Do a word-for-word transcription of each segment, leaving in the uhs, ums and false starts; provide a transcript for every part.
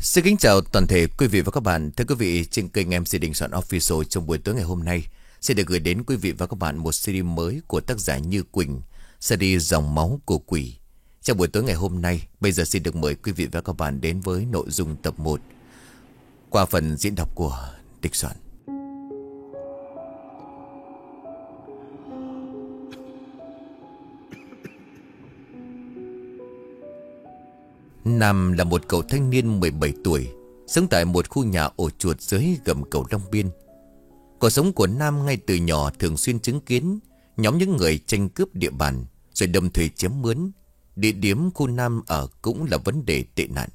Xin kính chào toàn thể quý vị và các bạn. Thưa quý vị, trên kênh em xê Đình Soạn Official trong buổi tối ngày hôm nay sẽ được gửi đến quý vị và các bạn một xê đê mới của tác giả Như Quỳnh, xê đê Dòng Máu của Quỷ. Trong buổi tối ngày hôm nay, bây giờ xin được mời quý vị và các bạn đến với nội dung tập một qua phần diễn đọc của Địch Soạn. Nam là một cậu thanh niên mười bảy tuổi, sống tại một khu nhà ổ chuột dưới gầm cầu Long Biên. Cuộc sống của Nam ngay từ nhỏ thường xuyên chứng kiến nhóm những người tranh cướp địa bàn, rồi đâm thuê chiếm mướn. Địa điểm khu Nam ở cũng là vấn đề tệ nạn.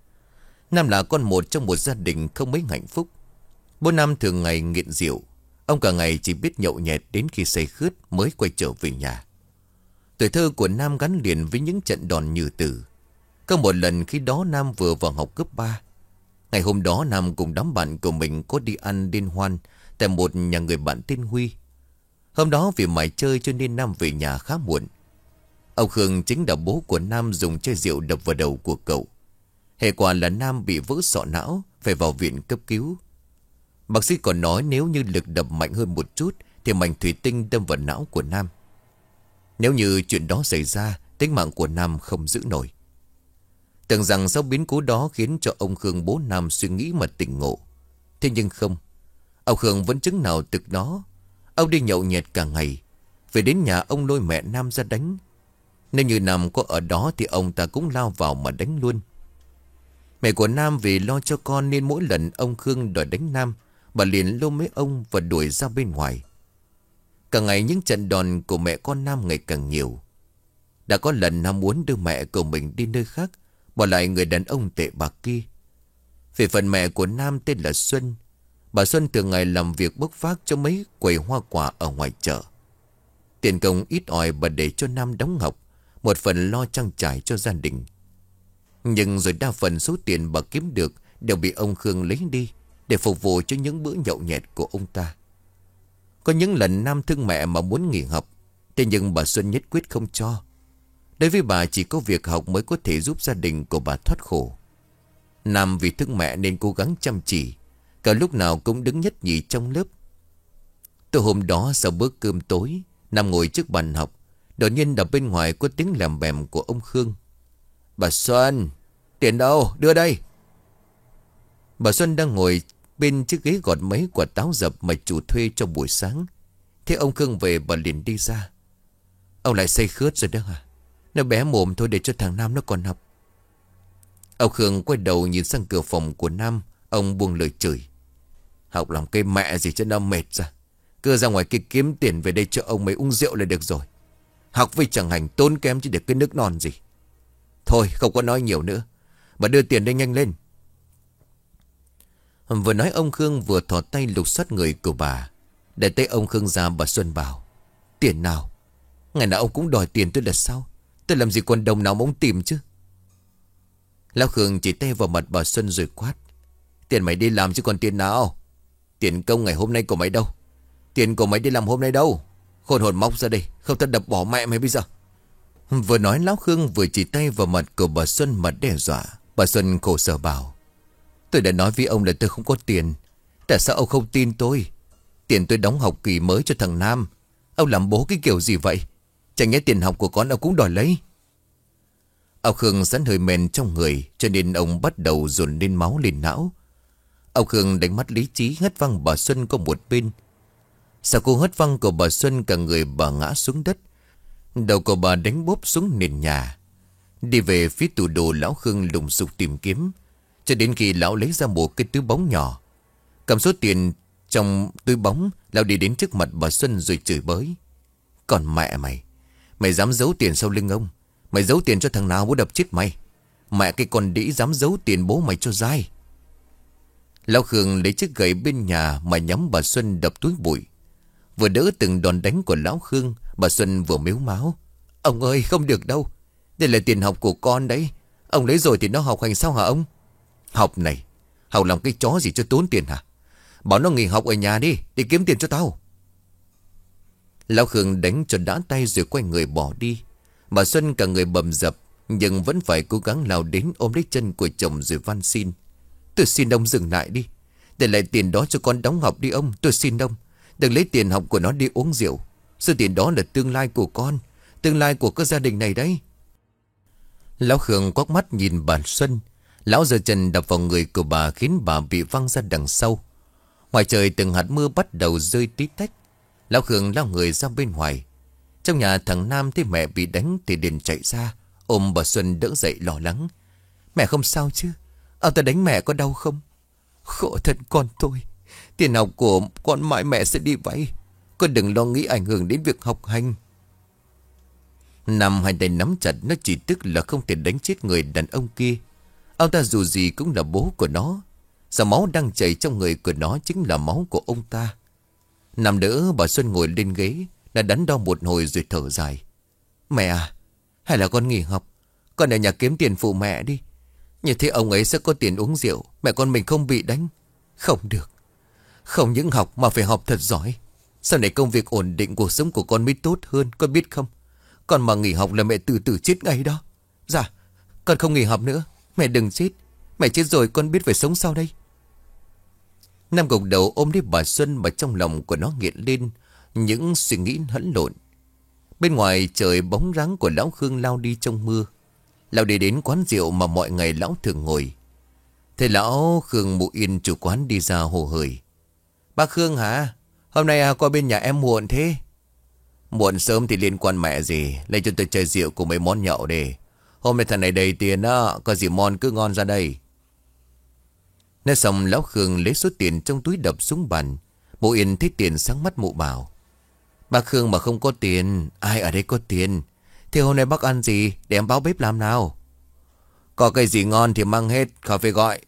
Nam là con một trong một gia đình không mấy hạnh phúc. Bố Nam thường ngày nghiện rượu. Ông cả ngày chỉ biết nhậu nhẹt đến khi say khướt mới quay trở về nhà. Tuổi thơ của Nam gắn liền với những trận đòn như tử. Có một lần khi đó Nam vừa vào học cấp ba. Ngày hôm đó Nam cùng đám bạn của mình có đi ăn liên hoan tại một nhà người bạn tên Huy. Hôm đó vì mải chơi cho nên Nam về nhà khá muộn. Ông Khương chính là bố của Nam dùng chai rượu đập vào đầu của cậu. Hệ quả là Nam bị vỡ sọ não, phải vào viện cấp cứu. Bác sĩ còn nói nếu như lực đập mạnh hơn một chút thì mảnh thủy tinh đâm vào não của Nam. Nếu như chuyện đó xảy ra, tính mạng của Nam không giữ nổi. Tưởng rằng sau biến cố đó khiến cho ông Khương bố Nam suy nghĩ mà tỉnh ngộ. Thế nhưng không. Ông Khương vẫn chứng nào thực đó. Ông đi nhậu nhẹt cả ngày. Về đến nhà ông lôi mẹ Nam ra đánh. Nếu như Nam có ở đó thì ông ta cũng lao vào mà đánh luôn. Mẹ của Nam vì lo cho con nên mỗi lần ông Khương đòi đánh Nam, bà liền lôi mấy ông và đuổi ra bên ngoài. Cả ngày những trận đòn của mẹ con Nam ngày càng nhiều. Đã có lần Nam muốn đưa mẹ của mình đi nơi khác, bỏ lại người đàn ông tệ bạc kia. Về phần mẹ của Nam tên là Xuân. Bà Xuân thường ngày làm việc bốc vác cho mấy quầy hoa quả ở ngoài chợ. Tiền công ít ỏi bà để cho Nam đóng học, một phần lo trang trải cho gia đình. Nhưng rồi đa phần số tiền bà kiếm được đều bị ông Khương lấy đi để phục vụ cho những bữa nhậu nhẹt của ông ta. Có những lần Nam thương mẹ mà muốn nghỉ học, thế nhưng bà Xuân nhất quyết không cho. Đối với bà chỉ có việc học mới có thể giúp gia đình của bà thoát khổ. Nam vì thương mẹ nên cố gắng chăm chỉ, cả lúc nào cũng đứng nhất nhì trong lớp. Từ hôm đó sau bữa cơm tối, Nam ngồi trước bàn học, đột nhiên ở bên ngoài có tiếng lèm bèm của ông Khương. Bà Xuân, tiền đâu, đưa đây. Bà Xuân đang ngồi bên chiếc ghế gọt mấy quả táo dập mà chủ thuê cho buổi sáng. Thế ông Khương về bà liền đi ra. Ông lại say khướt rồi đó hả? Nó bé mồm thôi để cho thằng Nam nó còn học. Ông Khương quay đầu nhìn sang cửa phòng của Nam. Ông buông lời chửi. Học làm cây mẹ gì cho nó mệt ra. Cứ ra ngoài kia kiếm tiền về đây cho ông mấy uống rượu là được rồi. Học với chẳng hành tốn kém chứ được cái nước non gì. Thôi không có nói nhiều nữa. Bà đưa tiền đây nhanh lên. Vừa nói ông Khương vừa thò tay lục soát người của bà. Để tay ông Khương ra bà Xuân bảo. Tiền nào? Ngày nào ông cũng đòi tiền tôi là sao? Tôi làm gì còn đồng nào mà ông tìm chứ? Lão Khương chỉ tay vào mặt bà Xuân rồi quát. Tiền mày đi làm chứ còn tiền nào? Tiền công ngày hôm nay của mày đâu? Tiền của mày đi làm hôm nay đâu? Khôn hồn móc ra đây, không ta đập bỏ mẹ mày bây giờ. Vừa nói Lão Khương vừa chỉ tay vào mặt của bà Xuân mà đe dọa. Bà Xuân khổ sở bảo. Tôi đã nói với ông là tôi không có tiền. Tại sao ông không tin tôi? Tiền tôi đóng học kỳ mới cho thằng Nam. Ông làm bố cái kiểu gì vậy? Chẳng nhẽ tiền học của con ông cũng đòi lấy. Ông Khương sẵn hơi men trong người, cho nên ông bắt đầu dồn lên máu lên não. Ông Khương đánh mắt lý trí hất văng bà Xuân qua một bên. Sau cú hất văng của bà Xuân, cả người bà ngã xuống đất. Đầu của bà đánh bốp xuống nền nhà. Đi về phía tủ đồ, Lão Khương lùng sục tìm kiếm, cho đến khi lão lấy ra một cái túi bóng nhỏ. Cầm số tiền trong túi bóng, lão đi đến trước mặt bà Xuân rồi chửi bới. Còn mẹ mày, mày dám giấu tiền sau lưng ông? Mày giấu tiền cho thằng nào bố đập chết mày? Mẹ cái con đĩ dám giấu tiền bố mày cho dai. Lão Khương lấy chiếc gậy bên nhà mà nhắm bà Xuân đập túi bụi. Vừa đỡ từng đòn đánh của Lão Khương, bà Xuân vừa mếu máo. Ông ơi không được đâu. Đây là tiền học của con đấy. Ông lấy rồi thì nó học hành sao hả ông? Học này, học làm cái chó gì cho tốn tiền hả? Bảo nó nghỉ học ở nhà đi, để kiếm tiền cho tao. Lão Khương đánh cho đã tay rồi quay người bỏ đi. Bà Xuân cả người bầm dập, nhưng vẫn phải cố gắng lao đến ôm lấy chân của chồng rồi van xin. Tôi xin ông dừng lại đi. Để lại tiền đó cho con đóng học đi ông. Tôi xin ông. Đừng lấy tiền học của nó đi uống rượu. Số tiền đó là tương lai của con, tương lai của các gia đình này đấy. Lão Khương quắc mắt nhìn bà Xuân. Lão giơ chân đập vào người của bà, khiến bà bị văng ra đằng sau. Ngoài trời từng hạt mưa bắt đầu rơi tí tách. Lão Khương lao người ra bên ngoài. Trong nhà thằng Nam thấy mẹ bị đánh thì liền chạy ra, ôm bà Xuân đỡ dậy lo lắng. Mẹ không sao chứ? Ông ta đánh mẹ có đau không? Khổ thân con tôi. Tiền học của con mãi mẹ sẽ đi vay. Con đừng lo nghĩ ảnh hưởng đến việc học hành. Nam hai tay nắm chặt, nó chỉ tức là không thể đánh chết người đàn ông kia. Ông ta dù gì cũng là bố của nó. Dòng máu đang chảy trong người của nó chính là máu của ông ta. Nằm đỡ bà Xuân ngồi lên ghế, đã đắn đo một hồi rồi thở dài. Mẹ à, hay là con nghỉ học, con ở nhà kiếm tiền phụ mẹ đi. Như thế ông ấy sẽ có tiền uống rượu, mẹ con mình không bị đánh. Không được. Không những học mà phải học thật giỏi. Sau này công việc ổn định, cuộc sống của con mới tốt hơn, con biết không? Con mà nghỉ học là mẹ từ từ chết ngay đó. Dạ, con không nghỉ học nữa. Mẹ đừng chết. Mẹ chết rồi con biết phải sống sao đây? Nam gục đầu ôm lấy bà Xuân, mà trong lòng của nó nghiện lên những suy nghĩ hỗn lộn. Bên ngoài trời bóng dáng của lão Khương lao đi trong mưa. Lão đi đến quán rượu mà mọi ngày lão thường ngồi. Thế lão Khương Mụ Yên chủ quán đi ra hồ hởi. Bác Khương hả? Hôm nay à, qua bên nhà em muộn thế? Muộn sớm thì liên quan mẹ gì. Lấy cho tôi chai rượu cùng mấy món nhậu để. Hôm nay thằng này đầy tiền đó, có gì ngon cứ ngon ra đây. Nói xong lão Khương lấy số tiền trong túi đập xuống bàn. Mụ Yên thấy tiền sáng mắt mụ bảo. Bác Khương mà không có tiền, ai ở đây có tiền? Thế hôm nay bác ăn gì để em báo bếp làm nào? Có cái gì ngon thì mang hết, khỏi phải gọi.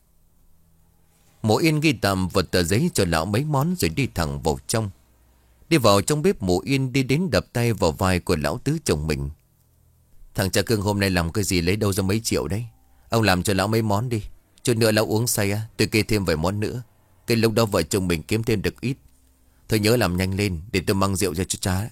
Mụ Yên ghi tạm vật tờ giấy cho lão mấy món rồi đi thẳng vào trong. Đi vào trong bếp, Mụ Yên đi đến đập tay vào vai của lão tứ chồng mình. Thằng cha Cương hôm nay làm cái gì lấy đâu ra mấy triệu đấy? Ông làm cho lão mấy món đi. Chút nữa lão uống say á, tôi kê thêm vài món nữa. Cái lúc đó vợ chồng mình kiếm thêm được ít. Thôi nhớ làm nhanh lên để tôi mang rượu ra cho cha.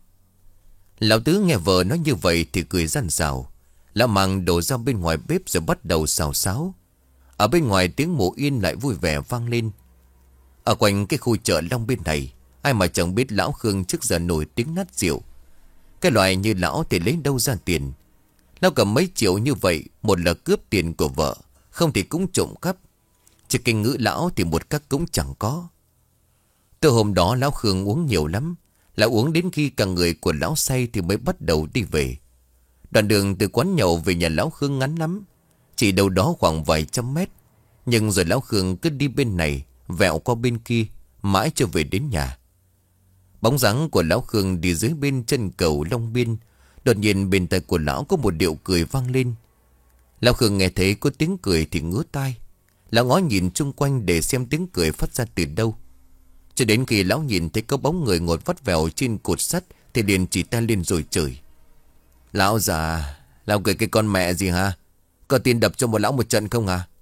Lão tứ nghe vợ nói như vậy thì cười răn rào. Lão mang đổ ra bên ngoài bếp rồi bắt đầu xào xáo. Ở bên ngoài tiếng Mụ Yên lại vui vẻ vang lên. Ở quanh cái khu chợ Long Biên này, ai mà chẳng biết lão Khương trước giờ nổi tiếng nát rượu. Cái loại như lão thì lấy đâu ra tiền? Lão cầm mấy triệu như vậy, một là cướp tiền của vợ, không thì cũng trộm cắp. Chỉ kinh ngữ lão thì một cách cũng chẳng có. Từ hôm đó lão Khương uống nhiều lắm. Lão uống đến khi cả người của lão say thì mới bắt đầu đi về. Đoạn đường từ quán nhậu về nhà lão Khương ngắn lắm, chỉ đâu đó khoảng vài trăm mét. Nhưng rồi lão Khương cứ đi bên này, vẹo qua bên kia, mãi cho về đến nhà. Bóng dáng của lão Khương đi dưới bên chân cầu Long Biên. Đột nhiên bên tai của lão có một điệu cười vang lên. Lão Khương nghe thấy có tiếng cười thì ngứa tai. Lão ngó nhìn chung quanh để xem tiếng cười phát ra từ đâu. Cho đến khi lão nhìn thấy có bóng người ngồi vắt vẻo trên cột sắt thì liền chỉ tay lên rồi chửi. Lão già, lão cười cái con mẹ gì hả? Có tiền đập cho một lão một trận không hả?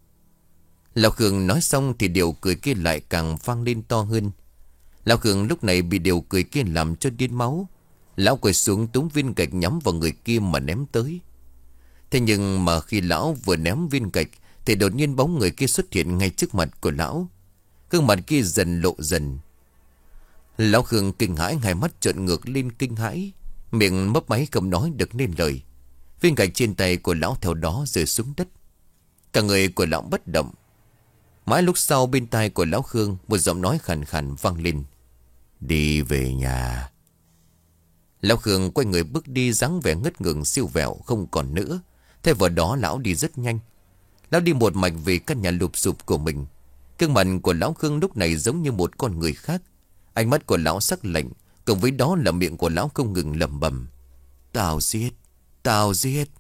Lão Khương nói xong thì điều cười kia lại càng vang lên to hơn. Lão Khương lúc này bị điều cười kia làm cho điên máu. Lão quay xuống túm viên gạch nhắm vào người kia mà ném tới. Thế nhưng mà khi lão vừa ném viên gạch thì đột nhiên bóng người kia xuất hiện ngay trước mặt của lão. Gương mặt kia dần lộ dần. Lão Khương kinh hãi, hai mắt trợn ngược lên kinh hãi, miệng mấp máy không nói được nên lời. Viên gạch trên tay của lão theo đó rơi xuống đất. Cả người của lão bất động. Mãi lúc sau bên tai của lão Khương một giọng nói khàn khàn vang lên. Đi về nhà. Lão Khương quay người bước đi, dáng vẻ ngất ngừng siêu vẹo không còn nữa. Thay vào đó lão đi rất nhanh. Lão đi một mạch về căn nhà lụp xụp của mình. Gương mặt của lão Khương lúc này giống như một con người khác. Ánh mắt của lão sắc lạnh, cùng với đó là miệng của lão không ngừng lẩm bẩm. Tao giết, tao giết.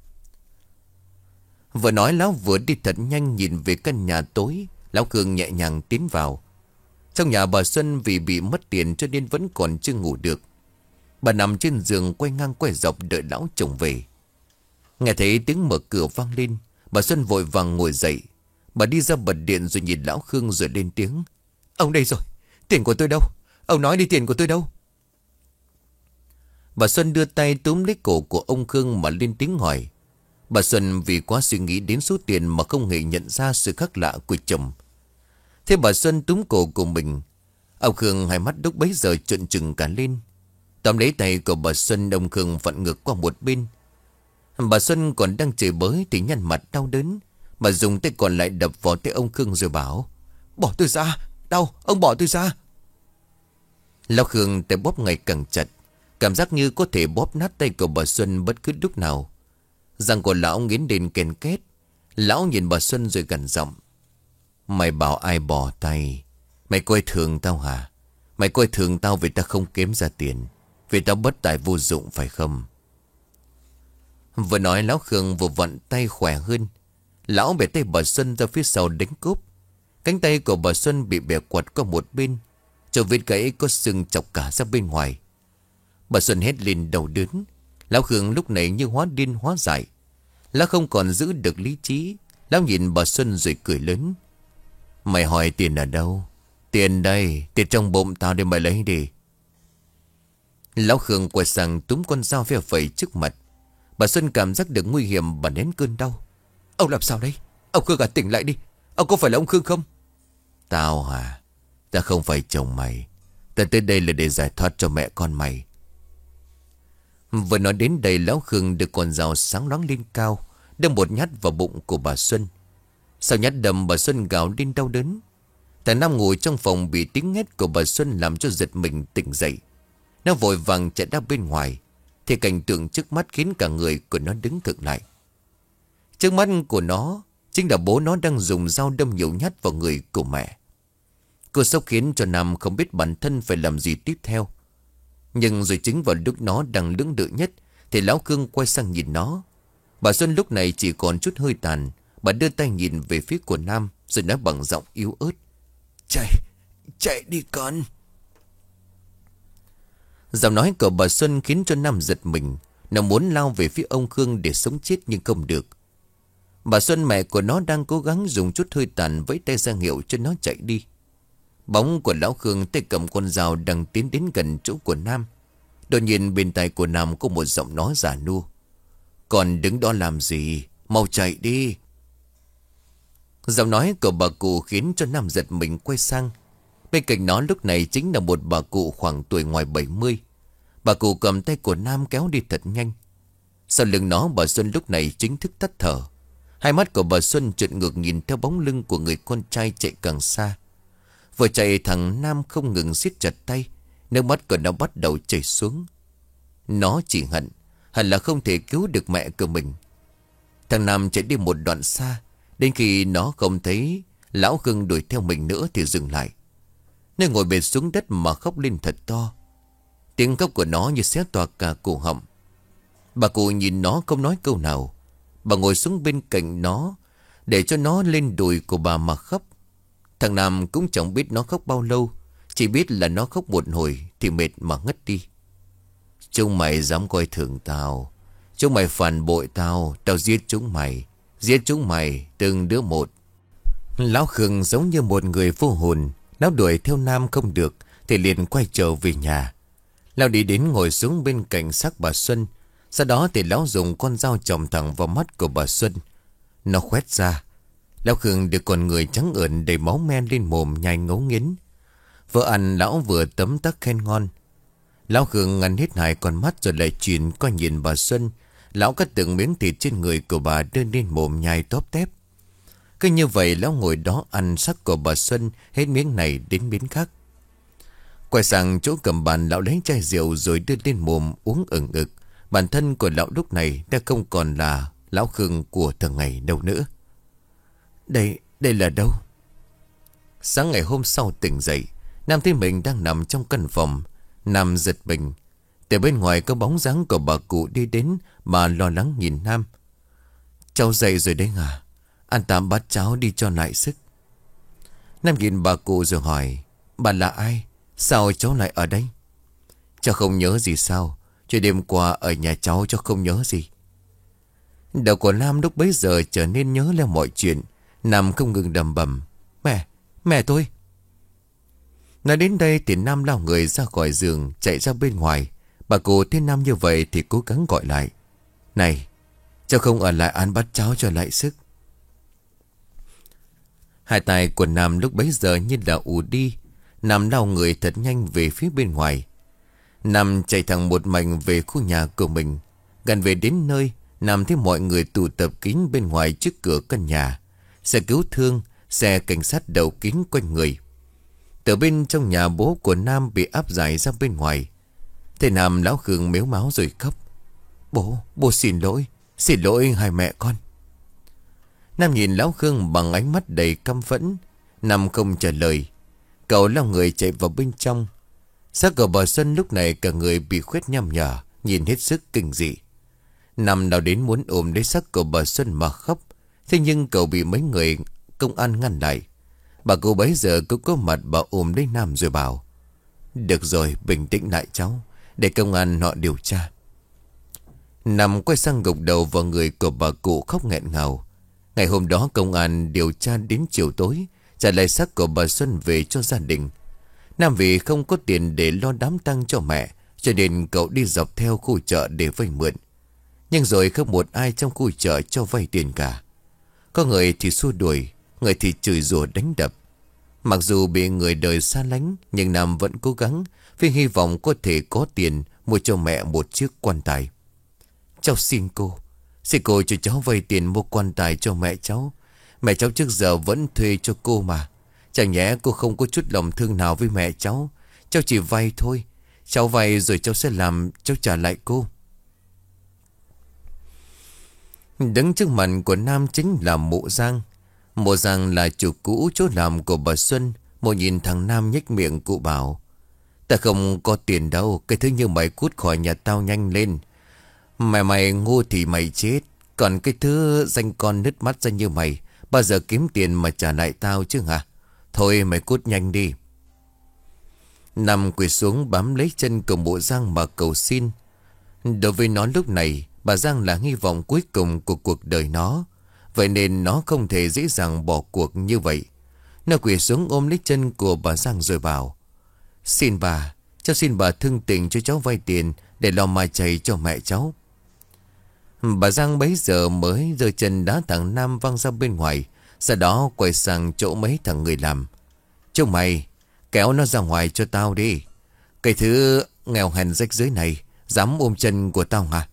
Vừa nói lão vừa đi thật nhanh nhìn về căn nhà tối. Lão Khương nhẹ nhàng tiến vào. Trong nhà bà Xuân vì bị mất tiền cho nên vẫn còn chưa ngủ được. Bà nằm trên giường quay ngang quay dọc đợi lão chồng về. Nghe thấy tiếng mở cửa vang lên, bà Xuân vội vàng ngồi dậy. Bà đi ra bật điện rồi nhìn lão Khương rồi lên tiếng. Ông đây rồi, tiền của tôi đâu? Ông nói đi, tiền của tôi đâu? Bà Xuân đưa tay túm lấy cổ của ông Khương mà lên tiếng hỏi. Bà Xuân vì quá suy nghĩ đến số tiền mà không hề nhận ra sự khác lạ của chồng. Thế bà Xuân túm cổ của mình. Ông Khương hai mắt lúc bấy giờ trợn trừng cả lên. Tóm lấy tay của bà Xuân, ông Khương vặn ngược qua một bên. Bà Xuân còn đang chửi bới thì nhăn mặt đau đớn. Bà dùng tay còn lại đập vào tay ông Khương rồi bảo: "Bỏ tôi ra, đau, ông bỏ tôi ra." Lão Khương tay bóp ngày càng chặt, cảm giác như có thể bóp nát tay của bà Xuân bất cứ lúc nào. Răng của lão nghiến đến ken két. Lão nhìn bà Xuân rồi gằn giọng: "Mày bảo ai bỏ tay? Mày coi thường tao hả? Mày coi thường tao vì tao không kiếm ra tiền, vì tao bất tài vô dụng phải không?" Vừa nói lão Khương vừa vặn tay khỏe hơn. Lão bẻ tay bà Xuân ra phía sau đánh cúp. Cánh tay của bà Xuân bị bẻ quạt qua một bên, chỗ vết gãy có sưng chọc cả ra bên ngoài. Bà Xuân hét lên đau đớn. Lão Khương lúc này như hóa điên hóa dại. Lão không còn giữ được lý trí. Lão nhìn bà Xuân rồi cười lớn: "Mày hỏi tiền ở đâu? Tiền đây, tiền trong bụng tao để mày lấy đi." Lão Khương quay sang túm con dao phe phẩy trước mặt. Bà Xuân cảm giác được nguy hiểm, bà nén cơn đau. "Ông làm sao đấy? Ông Khương à, tỉnh lại đi. Ông có phải là ông Khương không?" "Tao hả? Ta không phải chồng mày. Ta tới đây là để giải thoát cho mẹ con mày." Vừa nói đến đây, lão Khương được con dao sáng loáng lên cao, đâm một nhát vào bụng của bà Xuân. Sau nhát đâm, bà Xuân gào lên đau đớn. Thằng Nam ngồi trong phòng bị tiếng hét của bà Xuân làm cho giật mình tỉnh dậy. Nó vội vàng chạy ra bên ngoài, thì cảnh tượng trước mắt khiến cả người của nó đứng khựng lại. Trước mắt của nó chính là bố nó đang dùng dao đâm nhiều nhát vào người của mẹ. Cơn sốc khiến cho Nam không biết bản thân phải làm gì tiếp theo. Nhưng rồi chính vào lúc nó đang lưỡng lự nhất thì lão Khương quay sang nhìn nó. Bà Xuân lúc này chỉ còn chút hơi tàn. Bà đưa tay nhìn về phía của Nam rồi nói bằng giọng yếu ớt: "Chạy, chạy đi con." Giọng nói của bà Xuân khiến cho Nam giật mình. Nó muốn lao về phía ông Khương để sống chết nhưng không được. Bà Xuân, mẹ của nó, đang cố gắng dùng chút hơi tàn vẫy tay ra hiệu cho nó chạy đi. Bóng của lão Khương tay cầm con dao đang tiến đến gần chỗ của Nam. Đột nhiên bên tai của Nam có một giọng nói già nua: "Còn đứng đó làm gì? Mau chạy đi." Giọng nói của bà cụ khiến cho Nam giật mình quay sang. Bên cạnh nó lúc này chính là một bà cụ khoảng tuổi ngoài bảy mươi. Bà cụ cầm tay của Nam kéo đi thật nhanh. Sau lưng nó, bà Xuân lúc này chính thức tắt thở. Hai mắt của bà Xuân trợn ngược nhìn theo bóng lưng của người con trai chạy càng xa. Vừa chạy, thằng Nam không ngừng siết chặt tay. Nước mắt của nó bắt đầu chảy xuống. Nó chỉ hận, hận là không thể cứu được mẹ của mình. Thằng Nam chạy đi một đoạn xa, đến khi nó không thấy lão Khương đuổi theo mình nữa thì dừng lại. Nó ngồi bệt xuống đất mà khóc lên thật to. Tiếng khóc của nó như xé toạc cả cổ họng. Bà cụ nhìn nó không nói câu nào. Bà ngồi xuống bên cạnh nó để cho nó lên đùi của bà mà khóc. Thằng Nam cũng chẳng biết nó khóc bao lâu, chỉ biết là nó khóc một hồi thì mệt mà ngất đi. "Chúng mày dám coi thường tao, chúng mày phản bội tao, tao giết chúng mày, giết chúng mày từng đứa một." Lão Khương giống như một người vô hồn. Lão đuổi theo Nam không được thì liền quay trở về nhà. Lão đi đến ngồi xuống bên cạnh xác bà Xuân. Sau đó thì lão dùng con dao chọc thẳng vào mắt của bà Xuân. Nó khoét ra. Lão Khương được con người trắng ợn đầy máu men lên mồm nhai ngấu nghiến. Vừa ăn lão vừa tấm tắc khen ngon. Lão Khương ngăn hết hai con mắt rồi lại chuyển qua nhìn bà Xuân. Lão cắt từng miếng thịt trên người của bà đưa lên mồm nhai tóp tép. Cứ như vậy lão ngồi đó ăn xác của bà Xuân, hết miếng này đến miếng khác. Quay sang chỗ cầm bàn, lão lấy chai rượu rồi đưa lên mồm uống ừng ực. Bản thân của lão lúc này đã không còn là lão Khương của thường ngày đâu nữa. Đây, đây là đâu? Sáng ngày hôm sau tỉnh dậy, Nam thấy mình đang nằm trong căn phòng. Nam giật mình. Từ bên ngoài có bóng dáng của bà cụ đi đến. Bà lo lắng nhìn Nam. "Cháu dậy rồi đấy à? Ăn tạm bát cháo đi cho lại sức." Nam nhìn bà cụ rồi hỏi: "Bà là ai? Sao cháu lại ở đây?" "Cháu không nhớ gì sao? Chuyện đêm qua ở nhà cháu cháu không nhớ gì." Đầu của Nam lúc bấy giờ trở nên nhớ lên mọi chuyện. Nam không ngừng đầm bầm: "Mẹ, mẹ tôi." Nói đến đây thì Nam lao người ra khỏi giường, chạy ra bên ngoài. Bà cụ thấy Nam như vậy thì cố gắng gọi lại: "Này, Cháu không ở lại ăn bắt cháu cho lại sức. Hai tay của Nam lúc bấy giờ như là ù đi. Nam lao người thật nhanh về phía bên ngoài. Nam chạy thẳng một mạch về khu nhà của mình. Gần về đến nơi, Nam thấy mọi người tụ tập kín bên ngoài trước cửa căn nhà. Xe cứu thương, xe cảnh sát đầu kín quanh người. Từ bên trong nhà, bố của Nam bị áp giải ra bên ngoài. Thầy Nam lão Khương mếu máo rồi khóc. Bố, bố xin lỗi, xin lỗi hai mẹ con. Nam nhìn lão Khương bằng ánh mắt đầy căm phẫn. Nam không trả lời. Cậu lao người chạy vào bên trong. Xác của bà Xuân lúc này cả người bị khoét nham nhở, nhìn hết sức kinh dị. Nam nào đến muốn ôm lấy xác của bà Xuân mà khóc. Thế nhưng cậu bị mấy người công an ngăn lại. Bà cô bấy giờ cũng có mặt, bà ôm lấy Nam rồi bảo: Được rồi, bình tĩnh lại cháu, để công an họ điều tra. Nam quay sang gục đầu vào người của bà cụ khóc nghẹn ngào. Ngày hôm đó công an điều tra đến chiều tối, trả lại xác của bà Xuân về cho gia đình. Nam vì không có tiền để lo đám tang cho mẹ, cho nên cậu đi dọc theo khu chợ để vay mượn. Nhưng rồi không một ai trong khu chợ cho vay tiền cả. Có người thì xua đuổi, người thì chửi rủa đánh đập. Mặc dù bị người đời xa lánh, nhưng Nam vẫn cố gắng vì hy vọng có thể có tiền mua cho mẹ một chiếc quan tài. Cháu xin cô, xin cô cho cháu vay tiền mua quan tài cho mẹ cháu. Mẹ cháu trước giờ vẫn thuê cho cô mà. Chẳng nhẽ cô không có chút lòng thương nào với mẹ cháu. Cháu chỉ vay thôi. Cháu vay rồi cháu sẽ làm, cháu trả lại cô. Đứng trước mặt của Nam chính là Mộ Giang. Mộ Giang là chủ cũ chỗ làm của bà Xuân. Mộ nhìn thằng Nam nhếch miệng cụ bảo: Ta không có tiền đâu, cái thứ như mày cút khỏi nhà tao nhanh lên. Mày mày ngu thì mày chết. Còn cái thứ danh con nứt mắt ra như mày, bao giờ kiếm tiền mà trả lại tao chứ hả? Thôi mày cút nhanh đi. Nam quỳ xuống bám lấy chân của Mộ Giang mà cầu xin. Đối với nó lúc này, bà Giang là hy vọng cuối cùng của cuộc đời nó. Vậy nên nó không thể dễ dàng bỏ cuộc như vậy. Nó quỳ xuống ôm lấy chân của bà Giang rồi bảo: Xin bà, cháu xin bà thương tình cho cháu vay tiền để lo mai chay cho mẹ cháu. Bà Giang bấy giờ mới giơ chân đá thằng Nam văng ra bên ngoài. Sau đó quay sang chỗ mấy thằng người làm: Chúng mày kéo nó ra ngoài cho tao đi. Cái thứ nghèo hèn rách rưới này dám ôm chân của tao hả?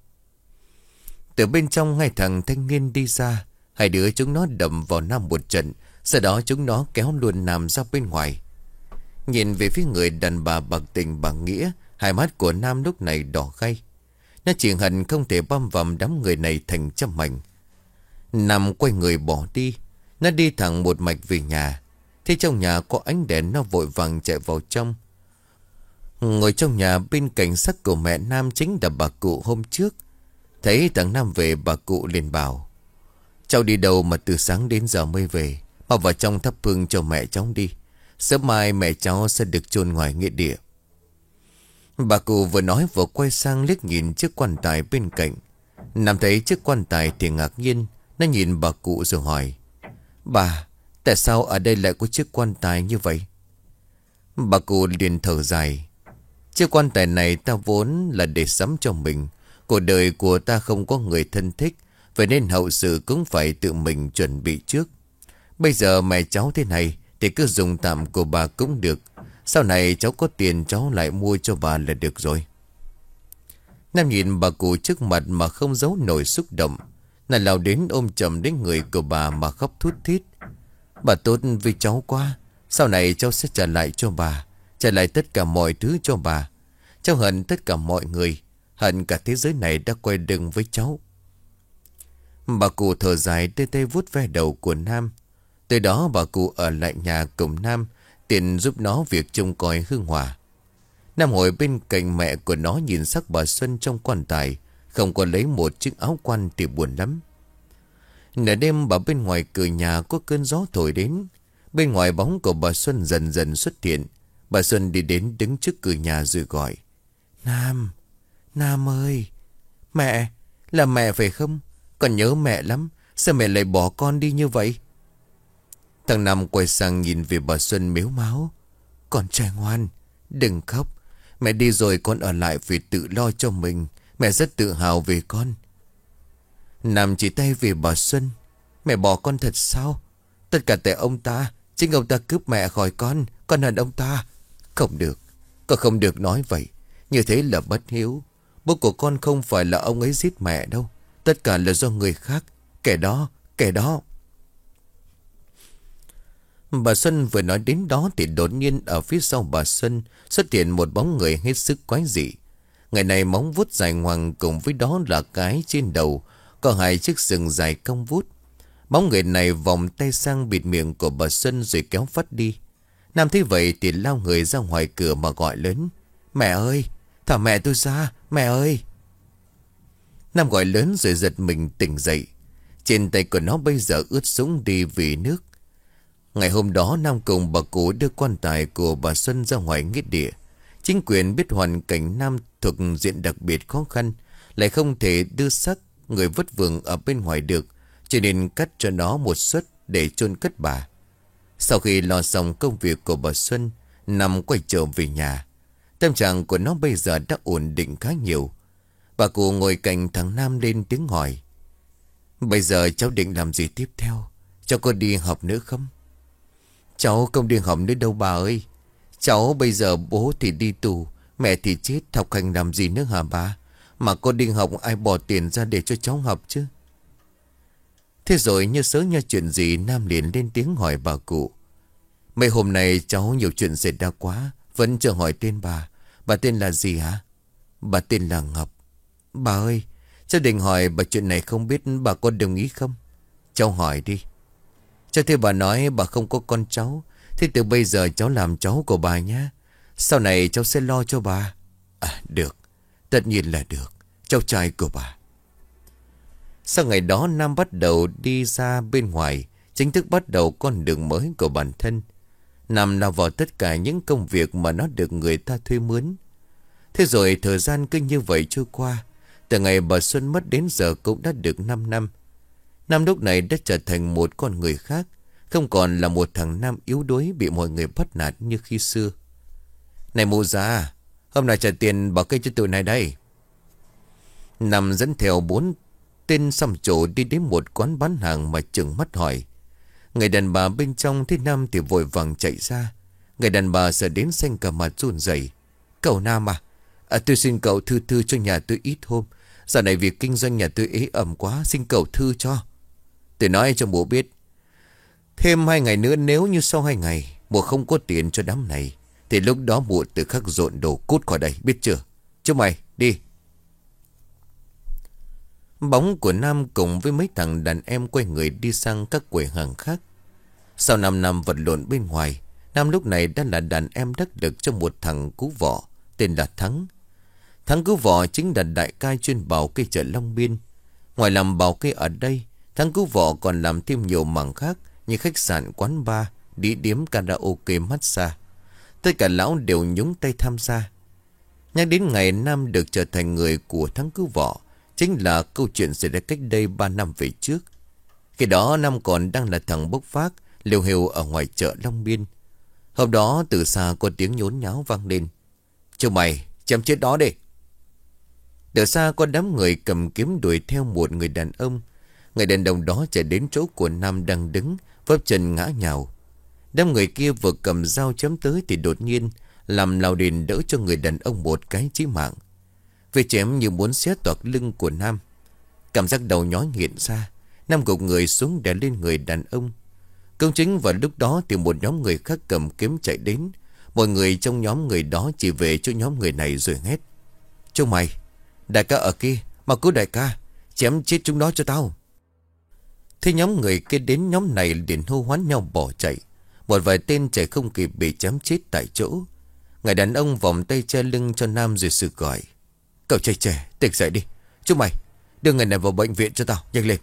Từ bên trong hai thằng thanh niên đi ra. Hai đứa chúng nó đập vào Nam một trận. Sau đó chúng nó kéo luôn Nam ra bên ngoài. Nhìn về phía người đàn bà bạc tình bạc nghĩa, hai mắt của Nam lúc này đỏ gay. Nó chỉ hận không thể băm vằm đám người này thành trăm mảnh. Nam quay người bỏ đi. Nó đi thẳng một mạch về nhà. Thế trong nhà có ánh đèn, nó vội vàng chạy vào trong. Ngồi trong nhà bên cạnh xác của mẹ Nam chính là bà cụ hôm trước. Thấy thằng Nam về, bà cụ liền bảo: Cháu đi đâu mà từ sáng đến giờ mới về? Mà vào trong thắp hương cho mẹ cháu đi. Sớm mai mẹ cháu sẽ được chôn ngoài nghĩa địa. Bà cụ vừa nói vừa quay sang liếc nhìn chiếc quan tài bên cạnh. Nam thấy chiếc quan tài thì ngạc nhiên. Nó nhìn bà cụ rồi hỏi: Bà, tại sao ở đây lại có chiếc quan tài như vậy? Bà cụ liền thở dài: Chiếc quan tài này ta vốn là để sắm cho mình. Cuộc đời của ta không có người thân thích, vậy nên hậu sự cũng phải tự mình chuẩn bị trước. Bây giờ mẹ cháu thế này thì cứ dùng tạm của bà cũng được. Sau này cháu có tiền cháu lại mua cho bà là được rồi. Nam nhìn bà cụ trước mặt mà không giấu nổi xúc động. Nàng lao đến ôm chầm đến người của bà mà khóc thút thít: Bà tốt với cháu quá. Sau này cháu sẽ trả lại cho bà, trả lại tất cả mọi thứ cho bà. Cháu hận tất cả mọi người, hận cả thế giới này đã quay lưng với cháu. Bà cụ thở dài đưa tay vuốt ve đầu của Nam. Từ đó bà cụ ở lại nhà cùng Nam, tiện giúp nó việc trông coi hương hỏa. Nam ngồi bên cạnh mẹ của nó nhìn xác bà Xuân trong quan tài, không có lấy một chiếc áo quan thì buồn lắm. Nửa đêm bà bên ngoài cửa nhà có cơn gió thổi đến. Bên ngoài bóng của bà Xuân dần dần xuất hiện. Bà Xuân đi đến đứng trước cửa nhà rồi gọi: Nam, Nam ơi, mẹ, là mẹ phải không? Con nhớ mẹ lắm, sao mẹ lại bỏ con đi như vậy? Thằng Nam quay sang nhìn về bà Xuân mếu máo: Con trai ngoan, đừng khóc. Mẹ đi rồi con ở lại phải tự lo cho mình. Mẹ rất tự hào về con. Nam chỉ tay về bà Xuân. Mẹ bỏ con thật sao? Tất cả tại ông ta. Chính ông ta cướp mẹ khỏi con. Con hận ông ta. Không được. Con không được nói vậy. Như thế là bất hiếu. Bố của con không phải là ông ấy giết mẹ đâu. Tất cả là do người khác. Kẻ đó, kẻ đó. Bà Xuân vừa nói đến đó thì đột nhiên ở phía sau bà Xuân xuất hiện một bóng người hết sức quái dị. Người này móng vuốt dài ngoằng, cùng với đó là cái trên đầu có hai chiếc sừng dài cong vút. Bóng người này vòng tay sang bịt miệng của bà Xuân rồi kéo phắt đi. Nam thấy vậy thì lao người ra ngoài cửa mà gọi lớn. Mẹ ơi, thả mẹ tôi ra, mẹ ơi. Nam gọi lớn rồi giật mình tỉnh dậy. Trên tay của nó bây giờ ướt sũng đi vì nước. Ngày hôm đó Nam cùng bà cụ đưa quan tài của bà Xuân ra ngoài nghĩa địa. Chính quyền biết hoàn cảnh Nam thuộc diện đặc biệt khó khăn, lại không thể đưa xác người vất vưởng ở bên ngoài được, cho nên cắt cho nó một suất để chôn cất bà. Sau khi lo xong công việc của bà Xuân, Nam quay trở về nhà. Tâm trạng của nó bây giờ đã ổn định khá nhiều. Bà cụ ngồi cạnh thằng Nam lên tiếng hỏi. Bây giờ cháu định làm gì tiếp theo? Cháu có đi học nữa không? Cháu không đi học nữa đâu bà ơi. Cháu bây giờ bố thì đi tù, mẹ thì chết, học hành làm gì nữa hả bà? Mà có đi học ai bỏ tiền ra để cho cháu học chứ? Thế rồi như sớ như chuyện gì, Nam liền lên tiếng hỏi bà cụ. Mấy hôm nay cháu nhiều chuyện xảy ra quá, vẫn chưa hỏi tên bà. Bà tên là gì hả? Bà tên là Ngọc. Bà ơi, cháu định hỏi bà chuyện này, không biết bà có đồng ý không? Cháu hỏi đi. Cho thế bà nói bà không có con cháu. Thế từ bây giờ cháu làm cháu của bà nhé. Sau này cháu sẽ lo cho bà. À được, tất nhiên là được. Cháu trai của bà. Sau ngày đó Nam bắt đầu đi ra bên ngoài, chính thức bắt đầu con đường mới của bản thân. Nam lao vào tất cả những công việc mà nó được người ta thuê mướn. Thế rồi thời gian cứ như vậy trôi qua. Từ ngày bà Xuân mất đến giờ cũng đã được năm năm. Nam lúc này đã trở thành một con người khác, không còn là một thằng Nam yếu đuối bị mọi người bắt nạt như khi xưa. Này mụ già, hôm nay trả tiền bảo kê cho tụi này đây. Nam dẫn theo bốn tên xăm trổ đi đến một quán bán hàng mà trừng mắt hỏi. Người đàn bà bên trong thấy Nam thì vội vàng chạy ra. Người đàn bà sợ đến xanh cả mặt run rẩy. Cậu Nam à, à tôi xin cậu thư thư cho nhà tôi ít hôm. Giờ này việc kinh doanh nhà tôi ế ẩm quá, xin cậu thư cho. Tôi nói cho bố biết, thêm hai ngày nữa nếu như sau hai ngày mụ không có tiền cho đám này, thì lúc đó mụ tự khắc dọn đồ cút khỏi đây, biết chưa? Chúng mày đi. Bóng của Nam cùng với mấy thằng đàn em quay người đi sang các quầy hàng khác. Sau năm năm vật lộn bên ngoài, Nam lúc này đã là đàn em đắc lực cho một thằng cứu võ tên là Thắng. Thắng cứu võ chính là đại ca chuyên bảo cây chợ Long Biên. Ngoài làm bảo cây ở đây, Thắng cứu võ còn làm thêm nhiều mảng khác như khách sạn, quán bar, địa điểm karaoke, massage. Tất cả lão đều nhúng tay tham gia. Nhắc đến ngày Nam được trở thành người của Thắng cứu võ, chính là câu chuyện xảy ra cách đây ba năm về trước. Khi đó Nam còn đang là thằng bốc vác, liều hều ở ngoài chợ Long Biên. Hôm đó từ xa có tiếng nhốn nháo vang lên. Chúng mày, chém chết đó đi. Từ xa có đám người cầm kiếm đuổi theo một người đàn ông. Người đàn ông đó chạy đến chỗ của Nam đang đứng, vấp chân ngã nhào. Đám người kia vừa cầm dao chém tới thì đột nhiên làm lao đền đỡ cho người đàn ông một cái chí mạng. Vết chém như muốn xé toạc lưng của Nam. Cảm giác đầu nhói hiện ra, Nam gục người xuống đè lên người đàn ông. Công chính vào lúc đó thì một nhóm người khác cầm kiếm chạy đến. Mọi người trong nhóm người đó chỉ về cho nhóm người này rồi hét. Chúng mày, đại ca ở kia, mà cứu đại ca, chém chết chúng đó cho tao. Thế nhóm người kia đến nhóm này liền hô hoán nhau bỏ chạy. Một vài tên chạy không kịp bị chém chết tại chỗ. Người đàn ông vòng tay che lưng cho Nam rồi sự gọi. Cậu trai trẻ, tỉnh dậy đi. Chúng mày, đưa người này vào bệnh viện cho tao, nhanh lên.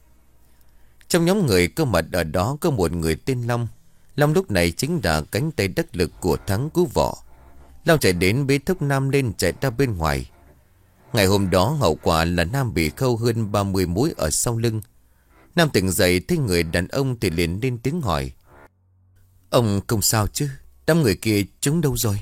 Trong nhóm người có mặt ở đó có một người tên Long. Long lúc này chính là cánh tay đắc lực của Thắng cứu võ. Long chạy đến bế thúc Nam lên chạy ra bên ngoài. Ngày hôm đó hậu quả là Nam bị khâu hơn ba mươi mũi ở sau lưng. Nam tỉnh dậy thấy người đàn ông thì liền lên tiếng hỏi. Ông không sao chứ? Đám người kia chúng đâu rồi?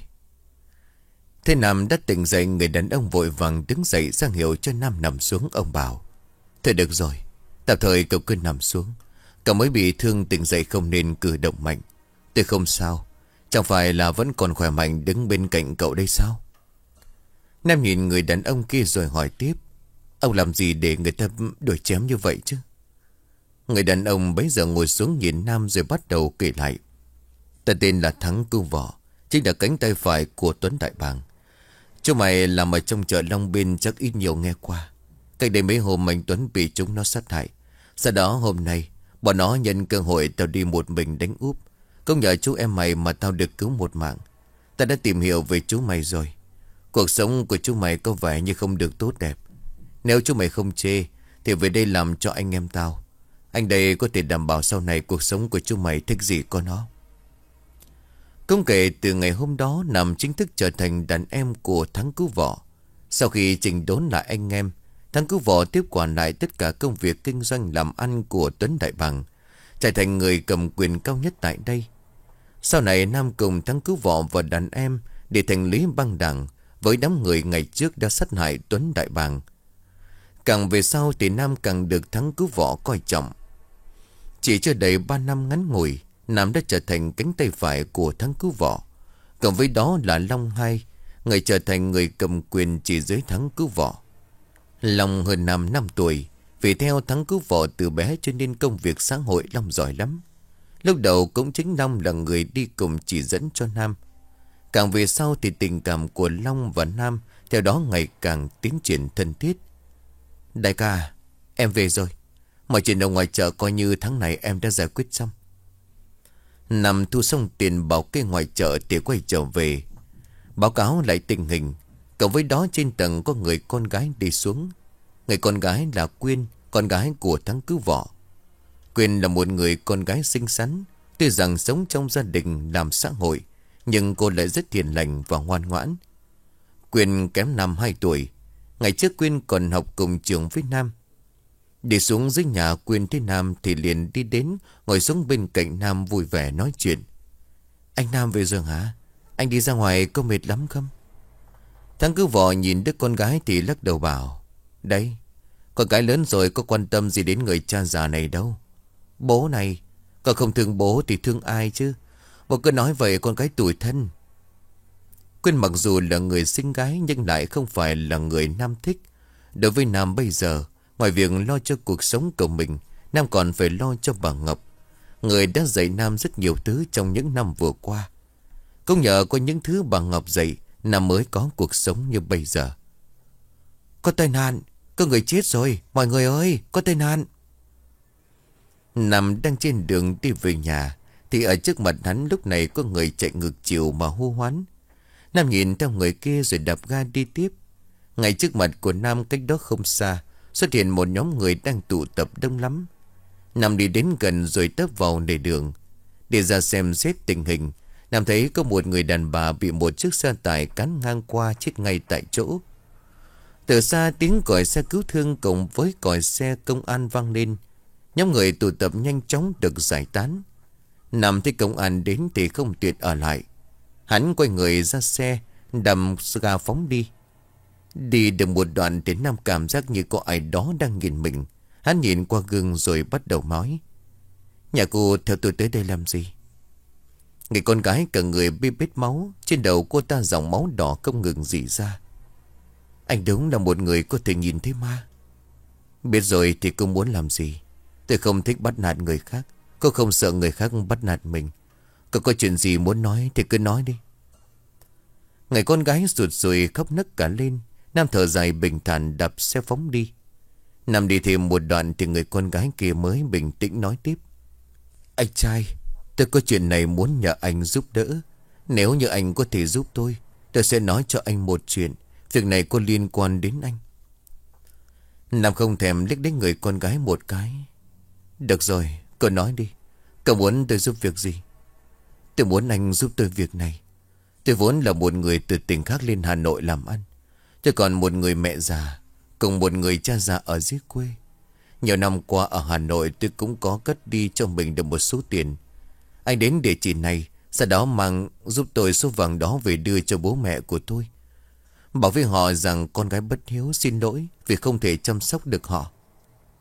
Thế Nam đã tỉnh dậy, người đàn ông vội vàng đứng dậy ra hiệu cho Nam nằm xuống. Ông bảo. Thôi được rồi, tạm thời cậu cứ nằm xuống. Cậu mới bị thương tỉnh dậy không nên cử động mạnh. Tôi không sao. Chẳng phải là vẫn còn khỏe mạnh đứng bên cạnh cậu đây sao? Nam nhìn người đàn ông kia rồi hỏi tiếp. Ông làm gì để người ta đuổi chém như vậy chứ? Người đàn ông bấy giờ ngồi xuống nhìn Nam rồi bắt đầu kể lại. Ta tên là Thắng Cưu Võ, chính là cánh tay phải của Tuấn Đại Bàng. Chú mày làm ở trong chợ Long Biên chắc ít nhiều nghe qua. Cách đây mấy hôm anh Tuấn bị chúng nó sát hại. Sau đó hôm nay bọn nó nhận cơ hội tao đi một mình đánh úp. Không nhờ chú em mày mà tao được cứu một mạng. Ta đã tìm hiểu về chú mày rồi. Cuộc sống của chú mày có vẻ như không được tốt đẹp. Nếu chú mày không chê thì về đây làm cho anh em tao. Anh đây có thể đảm bảo sau này cuộc sống của chú mày thích gì có nó. Công kể từ ngày hôm đó Nam chính thức trở thành đàn em của Thắng Cứu Võ. Sau khi chỉnh đốn lại anh em, Thắng Cứu Võ tiếp quản lại tất cả công việc kinh doanh làm ăn của Tuấn Đại Bàng, trở thành người cầm quyền cao nhất tại đây. Sau này Nam cùng Thắng Cứu Võ và đàn em để thành lý băng đảng với đám người ngày trước đã sát hại Tuấn Đại Bàng. Càng về sau thì Nam càng được Thắng Cứu Võ coi trọng. Chỉ chưa đầy ba năm ngắn ngủi, Nam đã trở thành cánh tay phải của Thắng Cứu Võ. Cộng với đó là Long Hai, người trở thành người cầm quyền chỉ dưới Thắng Cứu Võ. Long hơn Nam năm tuổi, vì theo Thắng Cứu Võ từ bé cho nên công việc xã hội Long giỏi lắm. Lúc đầu cũng chính Long là người đi cùng chỉ dẫn cho Nam. Càng về sau thì tình cảm của Long và Nam theo đó ngày càng tiến triển thân thiết. Đại ca, em về rồi. Mọi chuyện ở ngoài chợ coi như tháng này em đã giải quyết xong. Nam thu xong tiền bảo kê ngoài chợ thì quay trở về, báo cáo lại tình hình. Cộng với đó trên tầng có người con gái đi xuống. Người con gái là Quyên, con gái của Thắng Cứu Võ. Quyên là một người con gái xinh xắn. Tuy rằng sống trong gia đình làm xã hội, nhưng cô lại rất hiền lành và ngoan ngoãn. Quyên kém Nam hai tuổi. Ngày trước Quyên còn học cùng trường với Nam. Đi xuống dưới nhà Quyên thấy Nam thì liền đi đến, ngồi xuống bên cạnh Nam vui vẻ nói chuyện. Anh Nam về rồi hả? Anh đi ra ngoài có mệt lắm không? Thắng Cứu Võ nhìn đứa con gái thì lắc đầu bảo. Đấy, con gái lớn rồi có quan tâm gì đến người cha già này đâu. Bố này, con không thương bố thì thương ai chứ? Bố cứ nói vậy con gái tủi thân. Quyên mặc dù là người xinh gái nhưng lại không phải là người Nam thích. Đối với Nam bây giờ, ngoài việc lo cho cuộc sống của mình, Nam còn phải lo cho bà Ngọc, người đã dạy Nam rất nhiều thứ trong những năm vừa qua. Cũng nhờ có những thứ bà Ngọc dạy, Nam mới có cuộc sống như bây giờ. Có tai nạn, có người chết rồi, mọi người ơi, có tai nạn. Nam đang trên đường đi về nhà thì ở trước mặt hắn lúc này có người chạy ngược chiều mà hô hoán. Nam nhìn theo người kia rồi đạp ga đi tiếp. Ngay trước mặt của Nam cách đó không xa xuất hiện một nhóm người đang tụ tập đông lắm. Nam đi đến gần rồi tấp vào lề đường để ra xem xét tình hình. Nam thấy có một người đàn bà bị một chiếc xe tải cán ngang qua chết ngay tại chỗ. Từ xa tiếng còi xe cứu thương cùng với còi xe công an vang lên. Nhóm người tụ tập nhanh chóng được giải tán. Nam thấy công an đến thì không tuyệt ở lại. Hắn quay người ra xe, đầm ga phóng đi. Đi được một đoạn thì Nam cảm giác như có ai đó đang nhìn mình. Hắn nhìn qua gương rồi bắt đầu nói. Nhà cô theo tôi tới đây làm gì? Người con gái cả người bê bết máu. Trên đầu cô ta dòng máu đỏ không ngừng rỉ ra. Anh đúng là một người có thể nhìn thấy ma. Biết rồi thì cô muốn làm gì? Tôi không thích bắt nạt người khác. Cô không sợ người khác bắt nạt mình. Cô có chuyện gì muốn nói thì cứ nói đi. Người con gái rụt rùi khóc nấc cả lên. Nam thở dài bình thản đạp xe phóng đi. Nam đi thêm một đoạn thì người con gái kia mới bình tĩnh nói tiếp. Anh trai, tôi có chuyện này muốn nhờ anh giúp đỡ. Nếu như anh có thể giúp tôi, tôi sẽ nói cho anh một chuyện. Việc này có liên quan đến anh. Nam không thèm liếc đến người con gái một cái. Được rồi, cô nói đi. Cậu muốn tôi giúp việc gì? Tôi muốn anh giúp tôi việc này. Tôi vốn là một người từ tỉnh khác lên Hà Nội làm ăn. Tôi còn một người mẹ già, cùng một người cha già ở dưới quê. Nhiều năm qua ở Hà Nội tôi cũng có cất đi cho mình được một số tiền. Anh đến địa chỉ này, sau đó mang giúp tôi số vàng đó về đưa cho bố mẹ của tôi. Bảo với họ rằng con gái bất hiếu xin lỗi vì không thể chăm sóc được họ.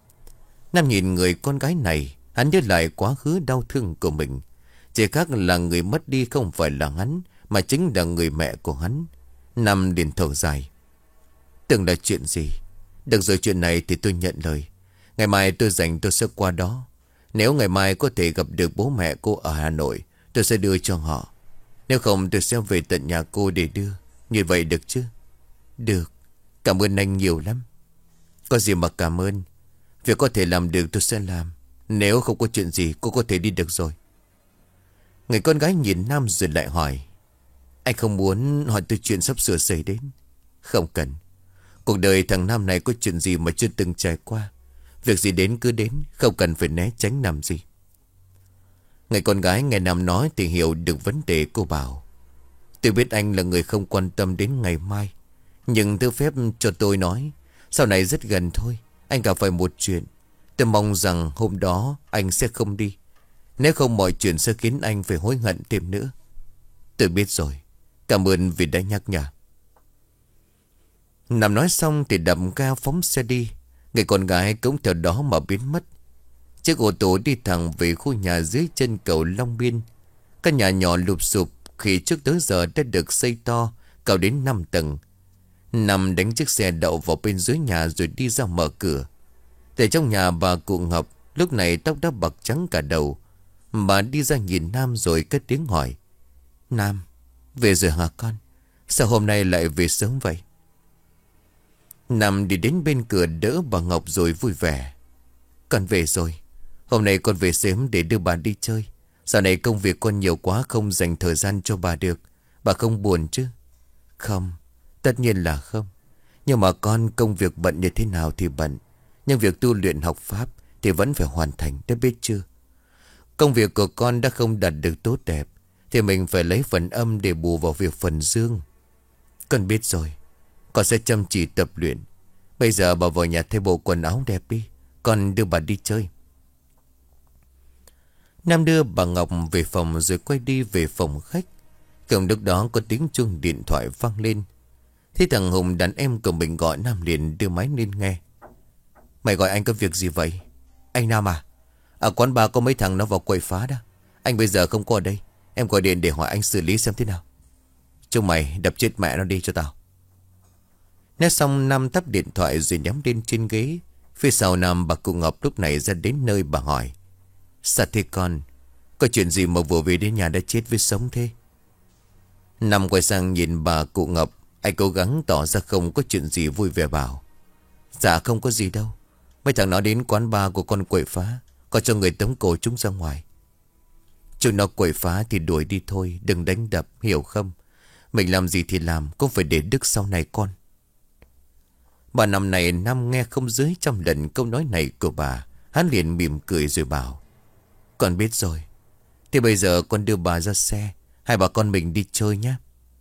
Nam nhìn người con gái này, hắn nhớ lại quá khứ đau thương của mình. Chỉ khác là người mất đi không phải là hắn, mà chính là người mẹ của hắn. Nam liền thở dài. Tưởng là chuyện gì? Được rồi, chuyện này thì tôi nhận lời. Ngày mai tôi rảnh tôi sẽ qua đó. Nếu ngày mai có thể gặp được bố mẹ cô ở Hà Nội, tôi sẽ đưa cho họ. Nếu không tôi sẽ về tận nhà cô để đưa. Như vậy được chứ? Được. Cảm ơn anh nhiều lắm. Có gì mà cảm ơn. Việc có thể làm được tôi sẽ làm. Nếu không có chuyện gì cô có thể đi được rồi. Người con gái nhìn Nam rồi lại hỏi. Anh không muốn hỏi tôi chuyện sắp sửa xảy đến. Không cần. Cuộc đời thằng Nam này có chuyện gì mà chưa từng trải qua. Việc gì đến cứ đến, không cần phải né tránh làm gì. Người con gái nghe Nam nói thì hiểu được vấn đề. Cô bảo. Tôi biết anh là người không quan tâm đến ngày mai, nhưng thứ phép cho tôi nói. Sau này rất gần thôi. Anh gặp phải một chuyện. Tôi mong rằng hôm đó anh sẽ không đi. Nếu không mọi chuyện sẽ khiến anh phải hối hận thêm nữa. Tôi biết rồi. Cảm ơn vì đã nhắc nhở. Nam nói xong thì đập ga phóng xe đi. Người con gái cũng theo đó mà biến mất. Chiếc ô tô đi thẳng về khu nhà dưới chân cầu Long Biên. Căn nhà nhỏ lụp sụp khi trước tới giờ đã được xây to, cao đến năm tầng. Nam đánh chiếc xe đậu vào bên dưới nhà rồi đi ra mở cửa. Tại trong nhà bà cụ Ngọc lúc này tóc đã bạc trắng cả đầu. Bà đi ra nhìn Nam rồi cất tiếng hỏi. Nam, về rồi hả con? Sao hôm nay lại về sớm vậy? Nam đi đến bên cửa đỡ bà Ngọc rồi vui vẻ. Con về rồi. Hôm nay con về sớm để đưa bà đi chơi. Dạo này công việc con nhiều quá không dành thời gian cho bà được. Bà không buồn chứ? Không, tất nhiên là không. Nhưng mà con công việc bận như thế nào thì bận. Nhưng việc tu luyện học pháp thì vẫn phải hoàn thành, đã biết chưa? Công việc của con đã không đạt được tốt đẹp thì mình phải lấy phần âm để bù vào việc phần dương. Con biết rồi. Con sẽ chăm chỉ tập luyện. Bây giờ bà vào nhà thay bộ quần áo đẹp đi. Con đưa bà đi chơi. Nam đưa bà Ngọc về phòng rồi quay đi về phòng khách. Cùng lúc đó có tiếng chuông điện thoại vang lên. Thế thằng Hùng đàn em của mình gọi, Nam liền đưa máy lên nghe. Mày gọi anh có việc gì vậy? Anh Nam à? Ở quán bar có mấy thằng nó vào quậy phá đó. Anh bây giờ không có ở đây. Em gọi điện để hỏi anh xử lý xem thế nào. Chúng mày đập chết mẹ nó đi cho tao. Nói xong Nam tắt điện thoại rồi nhắm lên trên ghế. Phía sau Nam bà cụ Ngọc lúc này ra đến nơi bà hỏi. Sao thế con? Có chuyện gì mà vừa về đến nhà đã chết với sống thế? Nam quay sang nhìn bà cụ Ngọc. Anh cố gắng tỏ ra không có chuyện gì, vui vẻ bảo. Dạ không có gì đâu. Mấy thằng nó đến quán bar của con quậy phá. Có cho người tống cổ chúng ra ngoài. Chúng nó quậy phá thì đuổi đi thôi. Đừng đánh đập, hiểu không? Mình làm gì thì làm, cũng phải để đức sau này con. Bà năm này Nam nghe không dưới trăm lần câu nói này của bà. Hắn liền mỉm cười rồi bảo. Con biết rồi. Thì bây giờ con đưa bà ra xe. Hai bà con mình đi chơi nhé.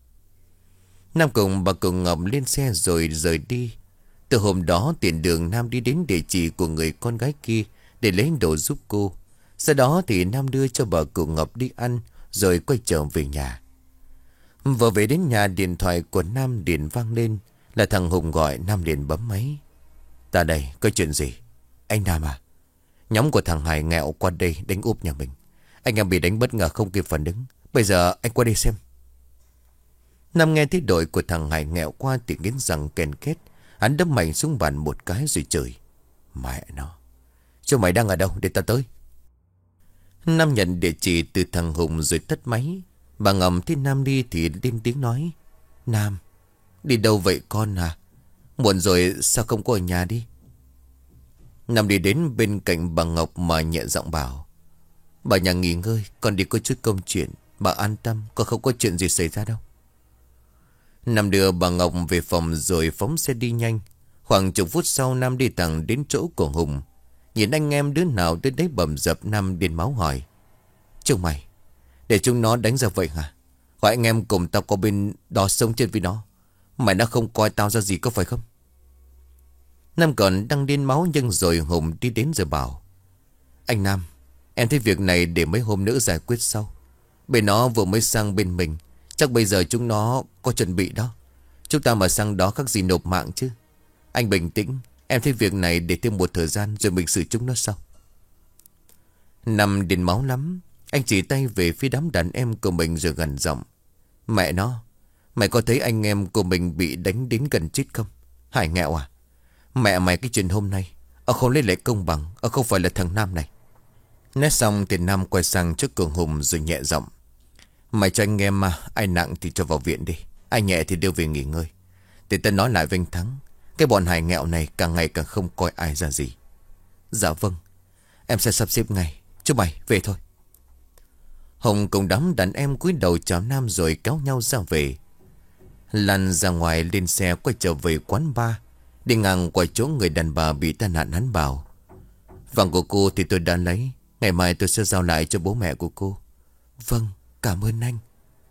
Nam cùng bà cụ Ngọc lên xe rồi rời đi. Từ hôm đó tiện đường Nam đi đến địa chỉ của người con gái kia để lấy đồ giúp cô. Sau đó thì Nam đưa cho bà cụ Ngọc đi ăn rồi quay trở về nhà. Vừa về đến nhà điện thoại của Nam điện vang lên. Là thằng Hùng gọi. Nam liền bấm máy. Ta đây, có chuyện gì? Anh Nam à? Nhóm của thằng Hải nghèo qua đây đánh úp nhà mình. Anh em bị đánh bất ngờ không kịp phản ứng. Bây giờ anh qua đây xem. Nam nghe thấy đội của thằng Hải nghèo qua thì nghiến răng kèn kết. Hắn đấm mạnh xuống bàn một cái rồi chửi. Mẹ nó. Chứ mày đang ở đâu để ta tới? Nam nhận địa chỉ từ thằng Hùng rồi tắt máy. Bà Ngầm thấy Nam đi thì lên tiếng nói. Nam, đi đâu vậy con à? Muộn rồi sao không có ở nhà đi? Nam đi đến bên cạnh bà Ngọc mà nhẹ giọng bảo. Bà nhà nghỉ ngơi, con đi có chút công chuyện. Bà an tâm, con không có chuyện gì xảy ra đâu. Nam đưa bà Ngọc về phòng rồi phóng xe đi nhanh. Khoảng chục phút sau Nam đi thẳng đến chỗ của Hùng. Nhìn anh em đứa nào đứa đấy bầm dập. Nam điên máu hỏi. Chúng mày, để chúng nó đánh ra vậy hả? Gọi anh em cùng tao qua bên đó sống chết với nó. Mày nó không coi tao ra gì có phải không? Nam còn đang điên máu nhưng rồi Hùng đi đến rồi bảo. Anh Nam, em thấy việc này để mấy hôm nữa giải quyết sau. Bên nó vừa mới sang bên mình. Chắc bây giờ chúng nó có chuẩn bị đó. Chúng ta mà sang đó khác gì nộp mạng chứ. Anh bình tĩnh. Em thấy việc này để thêm một thời gian rồi mình xử chúng nó sau. Nam đến máu lắm. Anh chỉ tay về phía đám đàn em của mình rồi gần giọng. Mẹ nó, mày có thấy anh em của mình bị đánh đến gần chết không? Hải nghèo à? Mẹ mày cái chuyện hôm nay Ông không lấy lại công bằng. Ông không phải là thằng Nam này. Nói xong thì Nam quay sang trước Cường Hùng rồi nhẹ giọng. Mày cho anh em mà, ai nặng thì cho vào viện đi, ai nhẹ thì đưa về nghỉ ngơi. Để ta nói lại với anh Thắng, cái bọn Hải nghèo này càng ngày càng không coi ai ra gì. Dạ vâng, em sẽ sắp xếp ngay. Chú mày về thôi. Hùng cùng đám đàn em cúi đầu chào Nam rồi kéo nhau ra về. Lan ra ngoài lên xe quay trở về quán bar. Đi ngang qua chỗ người đàn bà bị tai nạn hắn bảo. Vàng của cô thì tôi đã lấy, ngày mai tôi sẽ giao lại cho bố mẹ của cô. Vâng, cảm ơn anh.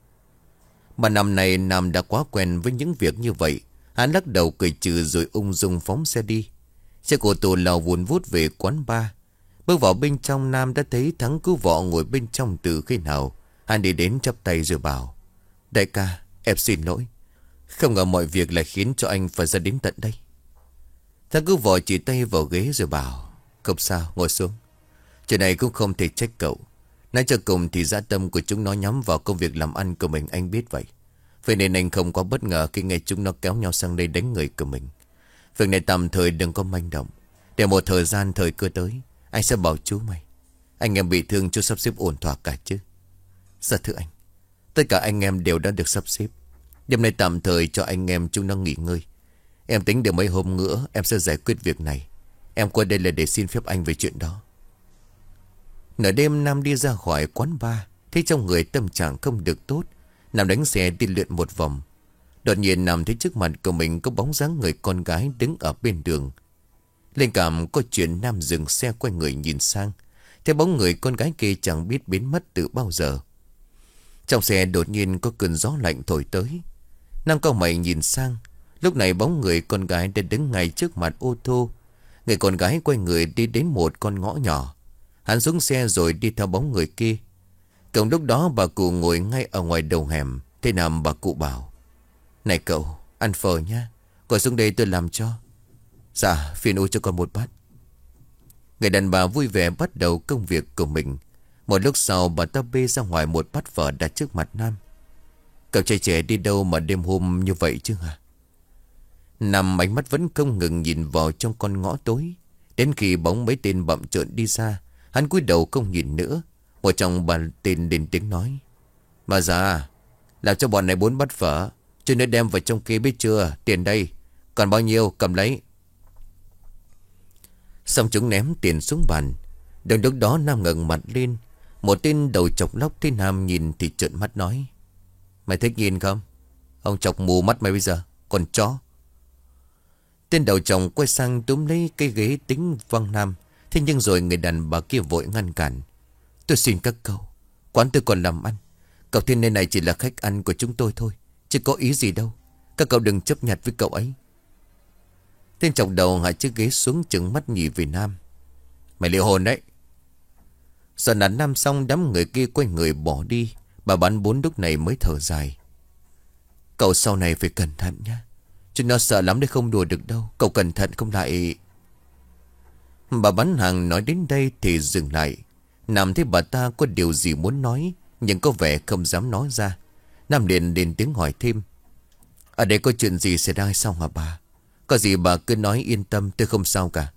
Mà năm này Nam đã quá quen với những việc như vậy. Hắn lắc đầu cười trừ rồi ung dung phóng xe đi. Xe của tô lao vùn vút về quán bar. Bước vào bên trong, Nam đã thấy Thắng cứu vọ ngồi bên trong từ khi nào. Hắn đi đến chắp tay rồi bảo. Đại ca, em xin lỗi. Không ngờ mọi việc lại khiến cho anh phải ra đến tận đây. Thắng cứu vọ chỉ tay vào ghế rồi bảo. Không sao, ngồi xuống. Chuyện này cũng không thể trách cậu. Nói cho cùng thì dã tâm của chúng nó nhắm vào công việc làm ăn của mình, anh biết vậy. Vậy nên anh không có bất ngờ khi nghe chúng nó kéo nhau sang đây đánh người của mình. Việc này tạm thời đừng có manh động. Để một thời gian thời cơ tới, anh sẽ bảo chú mày. Anh em bị thương chú sắp xếp ổn thỏa cả chứ? Dạ thưa anh, tất cả anh em đều đã được sắp xếp. Đêm nay tạm thời cho anh em chúng nó nghỉ ngơi. Em tính được mấy hôm nữa em sẽ giải quyết việc này. Em qua đây là để xin phép anh về chuyện đó. Nửa đêm Nam đi ra khỏi quán bar. Thấy trong người tâm trạng không được tốt. Nam đánh xe đi lượn một vòng. Đột nhiên Nam thấy trước mặt của mình có bóng dáng người con gái đứng ở bên đường. Linh cảm có chuyện Nam dừng xe quay người nhìn sang. Thấy bóng người con gái kia chẳng biết biến mất từ bao giờ. Trong xe đột nhiên có cơn gió lạnh thổi tới. Nam cau mày nhìn sang. Lúc này bóng người con gái đã đứng ngay trước mặt ô tô. Người con gái quay người đi đến một con ngõ nhỏ. Hắn xuống xe rồi đi theo bóng người kia. Cộng lúc đó bà cụ ngồi ngay ở ngoài đầu hẻm. Thế nào bà cụ bảo. Này cậu, ăn phở nhá. Gọi xuống đây tôi làm cho. Dạ, phiền ôi cho con một bát. Người đàn bà vui vẻ bắt đầu công việc của mình. Một lúc sau bà ta bê ra ngoài một bát phở đặt trước mặt Nam. Cậu trai trẻ đi đâu mà đêm hôm như vậy chứ hả? Nam ánh mắt vẫn không ngừng nhìn vào trong con ngõ tối. Đến khi bóng mấy tên bậm trợn đi ra, hắn cúi đầu không nhìn nữa. Một trong bà tên lên tiếng nói. Bà già, làm cho bọn này bốn bát phở. Chứ nữa đem vào trong kia biết chưa? Tiền đây. Còn bao nhiêu cầm lấy. Xong chúng ném tiền xuống bàn. Đừng lúc đó Nam ngẩng mặt lên. Một tên đầu chọc lóc thấy Nam nhìn thì trợn mắt nói. Mày thích nhìn không? Ông chọc mù mắt mày bây giờ. Còn chó. Tên đầu chồng quay sang túm lấy cái ghế tính văng Nam. Thế nhưng rồi người đàn bà kia vội ngăn cản. Tôi xin các cậu, quán tôi còn làm ăn. Cậu thiên niên này chỉ là khách ăn của chúng tôi thôi, chứ có ý gì đâu. Các cậu đừng chấp nhặt với cậu ấy. Tên chọc đầu hạ chiếc ghế xuống trừng mắt nhìn về Nam. Mày liệu hồn đấy. Giờ nạt Nam xong đám người kia quay người bỏ đi. Bà bán bốn lúc này mới thở dài. Cậu sau này phải cẩn thận nhé. Chúng nó sợ lắm để không đùa được đâu. Cậu cẩn thận không lại. Bà bán hàng nói đến đây thì dừng lại. Nam thấy bà ta có điều gì muốn nói, nhưng có vẻ không dám nói ra. Nam liền lên tiếng hỏi thêm. Ở đây có chuyện gì xảy ra sao hả bà? Có gì bà cứ nói yên tâm, tôi không sao cả.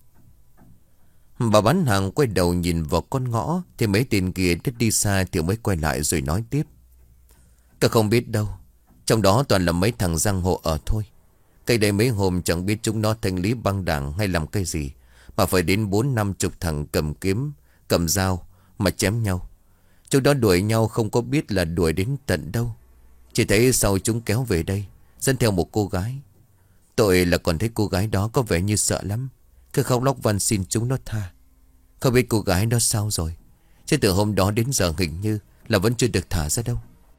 Bà bán hàng quay đầu nhìn vào con ngõ. Thì mấy tên kia đứt đi xa thì mới quay lại rồi nói tiếp. Các không biết đâu, trong đó toàn là mấy thằng giang hồ ở thôi. Cây đây mấy hôm chẳng biết chúng nó thanh lý băng đảng hay làm cái gì, mà phải đến bốn năm chục thằng cầm kiếm, cầm dao mà chém nhau. Chúng đó đuổi nhau không có biết là đuổi đến tận đâu. Chỉ thấy sau chúng kéo về đây, dẫn theo một cô gái. Tội là còn thấy cô gái đó có vẻ như sợ lắm, cứ khóc lóc van xin chúng nó tha. Không biết cô gái đó sao rồi, chứ từ hôm đó đến giờ hình như là vẫn chưa được thả ra đâu.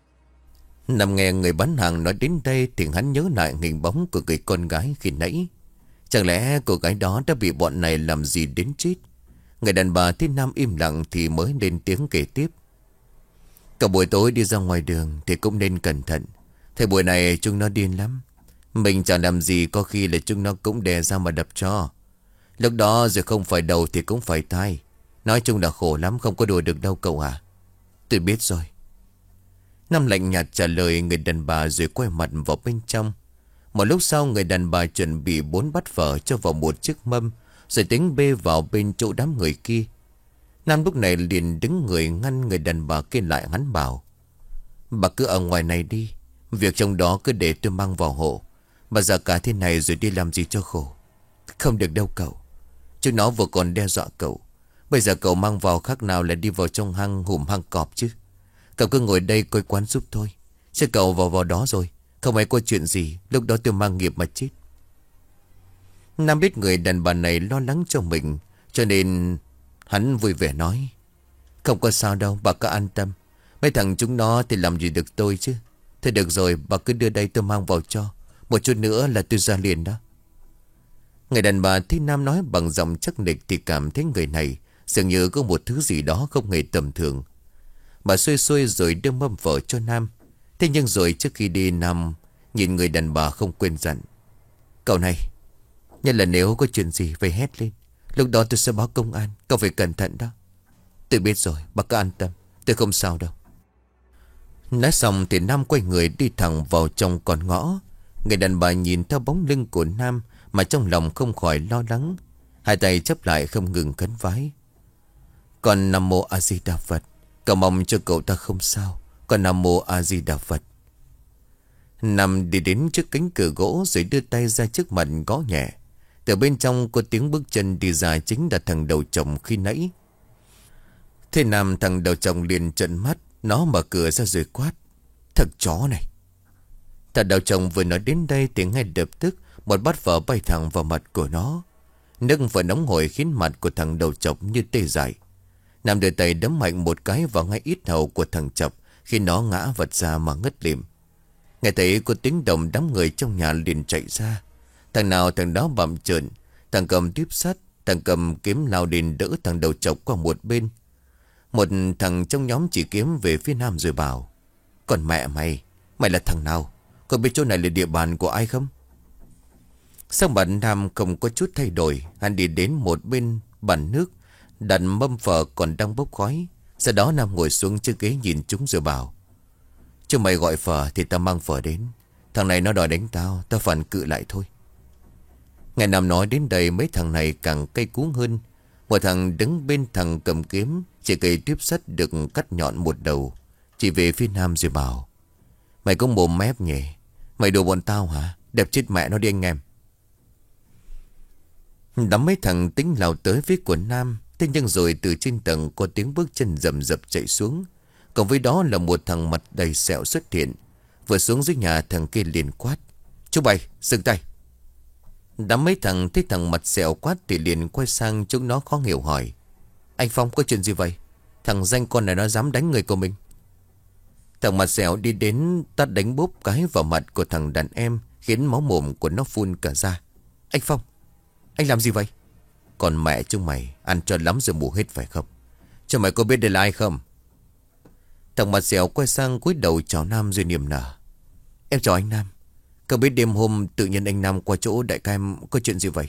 Nằm nghe người bán hàng nói đến đây thì hắn nhớ lại hình bóng của người con gái khi nãy. Chẳng lẽ cô gái đó đã bị bọn này làm gì đến chết? Người đàn bà thấy Nam im lặng thì mới lên tiếng kể tiếp. Cả buổi tối đi ra ngoài đường thì cũng nên cẩn thận. Thời buổi này chúng nó điên lắm. Mình chẳng làm gì có khi là chúng nó cũng đè ra mà đập cho. Lúc đó rồi không phải đầu thì cũng phải tai. Nói chung là khổ lắm, không có đùa được đâu cậu à. Tôi biết rồi. Nam lạnh nhạt trả lời người đàn bà rồi quay mặt vào bên trong. Một lúc sau người đàn bà chuẩn bị bốn bát phở cho vào một chiếc mâm, rồi tính bê vào bên chỗ đám người kia. Nam lúc này liền đứng người ngăn người đàn bà kia lại, hắn bảo: bà cứ ở ngoài này đi, việc trong đó cứ để tôi mang vào hộ. Bà già cả thế này rồi đi làm gì cho khổ. Không được đâu cậu. Chúng nó vừa còn đe dọa cậu. Bây giờ cậu mang vào khác nào là đi vào trong hang hùm hang cọp chứ. Cậu cứ ngồi đây coi quán giúp thôi. Chứ cậu vào vào đó rồi, không ai có chuyện gì, lúc đó tôi mang nghiệp mà chết. Nam biết người đàn bà này lo lắng cho mình, cho nên hắn vui vẻ nói: không có sao đâu, bà cứ an tâm. Mấy thằng chúng nó thì làm gì được tôi chứ. Thôi được rồi, bà cứ đưa đây tôi mang vào cho. Một chút nữa là tôi ra liền đó. Người đàn bà thấy Nam nói bằng giọng chắc nịch thì cảm thấy người này dường như có một thứ gì đó không hề tầm thường. Bà xuôi xuôi rồi đưa mâm phở cho Nam. Thế nhưng rồi trước khi đi, Nam nhìn người đàn bà không quên dặn: cậu này, nhất là nếu có chuyện gì phải hét lên. Lúc đó tôi sẽ báo công an, cậu phải cẩn thận đó. Tôi biết rồi, bà cứ an tâm, tôi không sao đâu. Nói xong thì Nam quay người đi thẳng vào trong con ngõ. Người đàn bà nhìn theo bóng lưng của Nam mà trong lòng không khỏi lo lắng. Hai tay chấp lại không ngừng khấn vái: Con Nam Mô A Di Đà Phật, cầu mong cho cậu ta không sao. Con Nam Mô A Di Đà Phật. Nam đi đến trước cánh cửa gỗ rồi đưa tay ra trước mặt gõ nhẹ. Từ bên trong có tiếng bước chân đi ra, chính là thằng đầu chồng khi nãy. Thế Nam thằng đầu chồng liền trợn mắt. Nó mở cửa ra rồi quát: thằng chó này. Thằng đầu chồng vừa nói đến đây thì ngay lập tức một bát phở bay thẳng vào mặt của nó. Nước vừa nóng hổi khiến mặt của thằng đầu chọc như tê dại. Nam đưa tay đấm mạnh một cái vào ngay yết hầu của thằng chọc, khi nó ngã vật ra mà ngất lịm. Nghe thấy có tiếng động, đám người trong nhà liền chạy ra. Thằng nào thằng đó bặm trợn. Thằng cầm tiếp sắt, thằng cầm kiếm lao đến đỡ thằng đầu chọc qua một bên. Một thằng trong nhóm chỉ kiếm về phía Nam rồi bảo: còn mẹ mày, mày là thằng nào? Có biết chỗ này là địa bàn của ai không? Xong bạn Nam không có chút thay đổi. Hắn đi đến một bên bàn nước, đặt mâm phở còn đang bốc khói. Sau đó Nam ngồi xuống chiếc ghế nhìn chúng rồi bảo: chúng mày gọi phở thì tao mang phở đến. Thằng này nó đòi đánh tao, tao phản cự lại thôi. Ngày Nam nói đến đây, mấy thằng này càng cay cú hơn. Một thằng đứng bên thằng cầm kiếm, chỉ cây tiếp sắt được cắt nhọn một đầu, chỉ về phía Nam rồi bảo: mày có mồm mép nhỉ? Mày đùa bọn tao hả? Đẹp chết mẹ nó đi anh em. Đám mấy thằng tính lao tới phía của Nam. Thế nhưng rồi từ trên tầng có tiếng bước chân rầm rập chạy xuống. Còn với đó là một thằng mặt đầy sẹo xuất hiện. Vừa xuống dưới nhà, thằng kia liền quát: chú bày, dừng tay. Đám mấy thằng thấy thằng mặt sẹo quát thì liền quay sang chúng nó khó hiểu hỏi: anh Phong, có chuyện gì vậy? Thằng danh con này nó dám đánh người của mình. Thằng mặt sẹo đi đến tát đánh bốp cái vào mặt của thằng đàn em, khiến máu mồm của nó phun cả ra. Anh Phong, anh làm gì vậy? Còn mẹ chúng mày ăn cho lắm rồi mù hết phải không? Cho mày có biết đây là ai không? Thằng mặt sẹo quay sang cúi đầu chào Nam rồi niềm nở: em chào anh Nam. Cậu biết đêm hôm tự nhiên anh Nam qua chỗ đại ca em có chuyện gì vậy?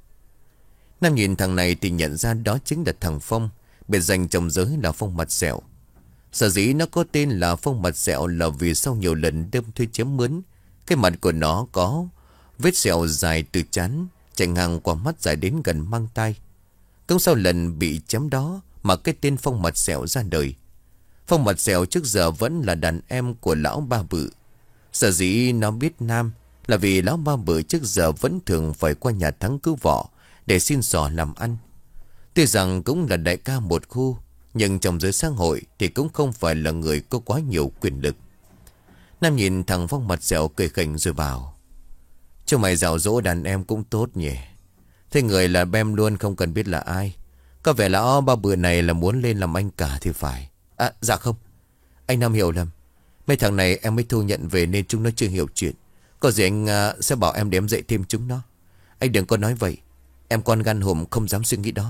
Nam nhìn thằng này thì nhận ra đó chính là thằng Phong, biệt danh trong giới là Phong mặt sẹo. Sở dĩ nó có tên là Phong mặt sẹo là vì sau nhiều lần đâm thuê chém mướn, cái mặt của nó có vết sẹo dài từ trán chạy ngang qua mắt dài đến gần mang tai. Cũng sau lần bị chém đó mà cái tên Phong mặt sẹo ra đời. Phong mặt sẹo trước giờ vẫn là đàn em của lão ba bự. Sở dĩ nó biết Nam là vì lão ba bự trước giờ vẫn thường phải qua nhà Thắng cứu võ để xin xỏ làm ăn. Tuy rằng cũng là đại ca một khu, nhưng trong giới xã hội thì cũng không phải là người có quá nhiều quyền lực. Nam nhìn thằng Phong mặt sẹo cười khỉnh rồi bảo: cho mày dạo dỗ đàn em cũng tốt nhỉ. Thế người là bem luôn, không cần biết là ai. Có vẻ lão ba bự này là muốn lên làm anh cả thì phải. À dạ không, anh Nam hiểu lầm. Mấy thằng này em mới thu nhận về nên chúng nó chưa hiểu chuyện. Có gì anh uh, sẽ bảo em để em dạy thêm chúng nó. Anh đừng có nói vậy, em con gan hùm không dám suy nghĩ đó.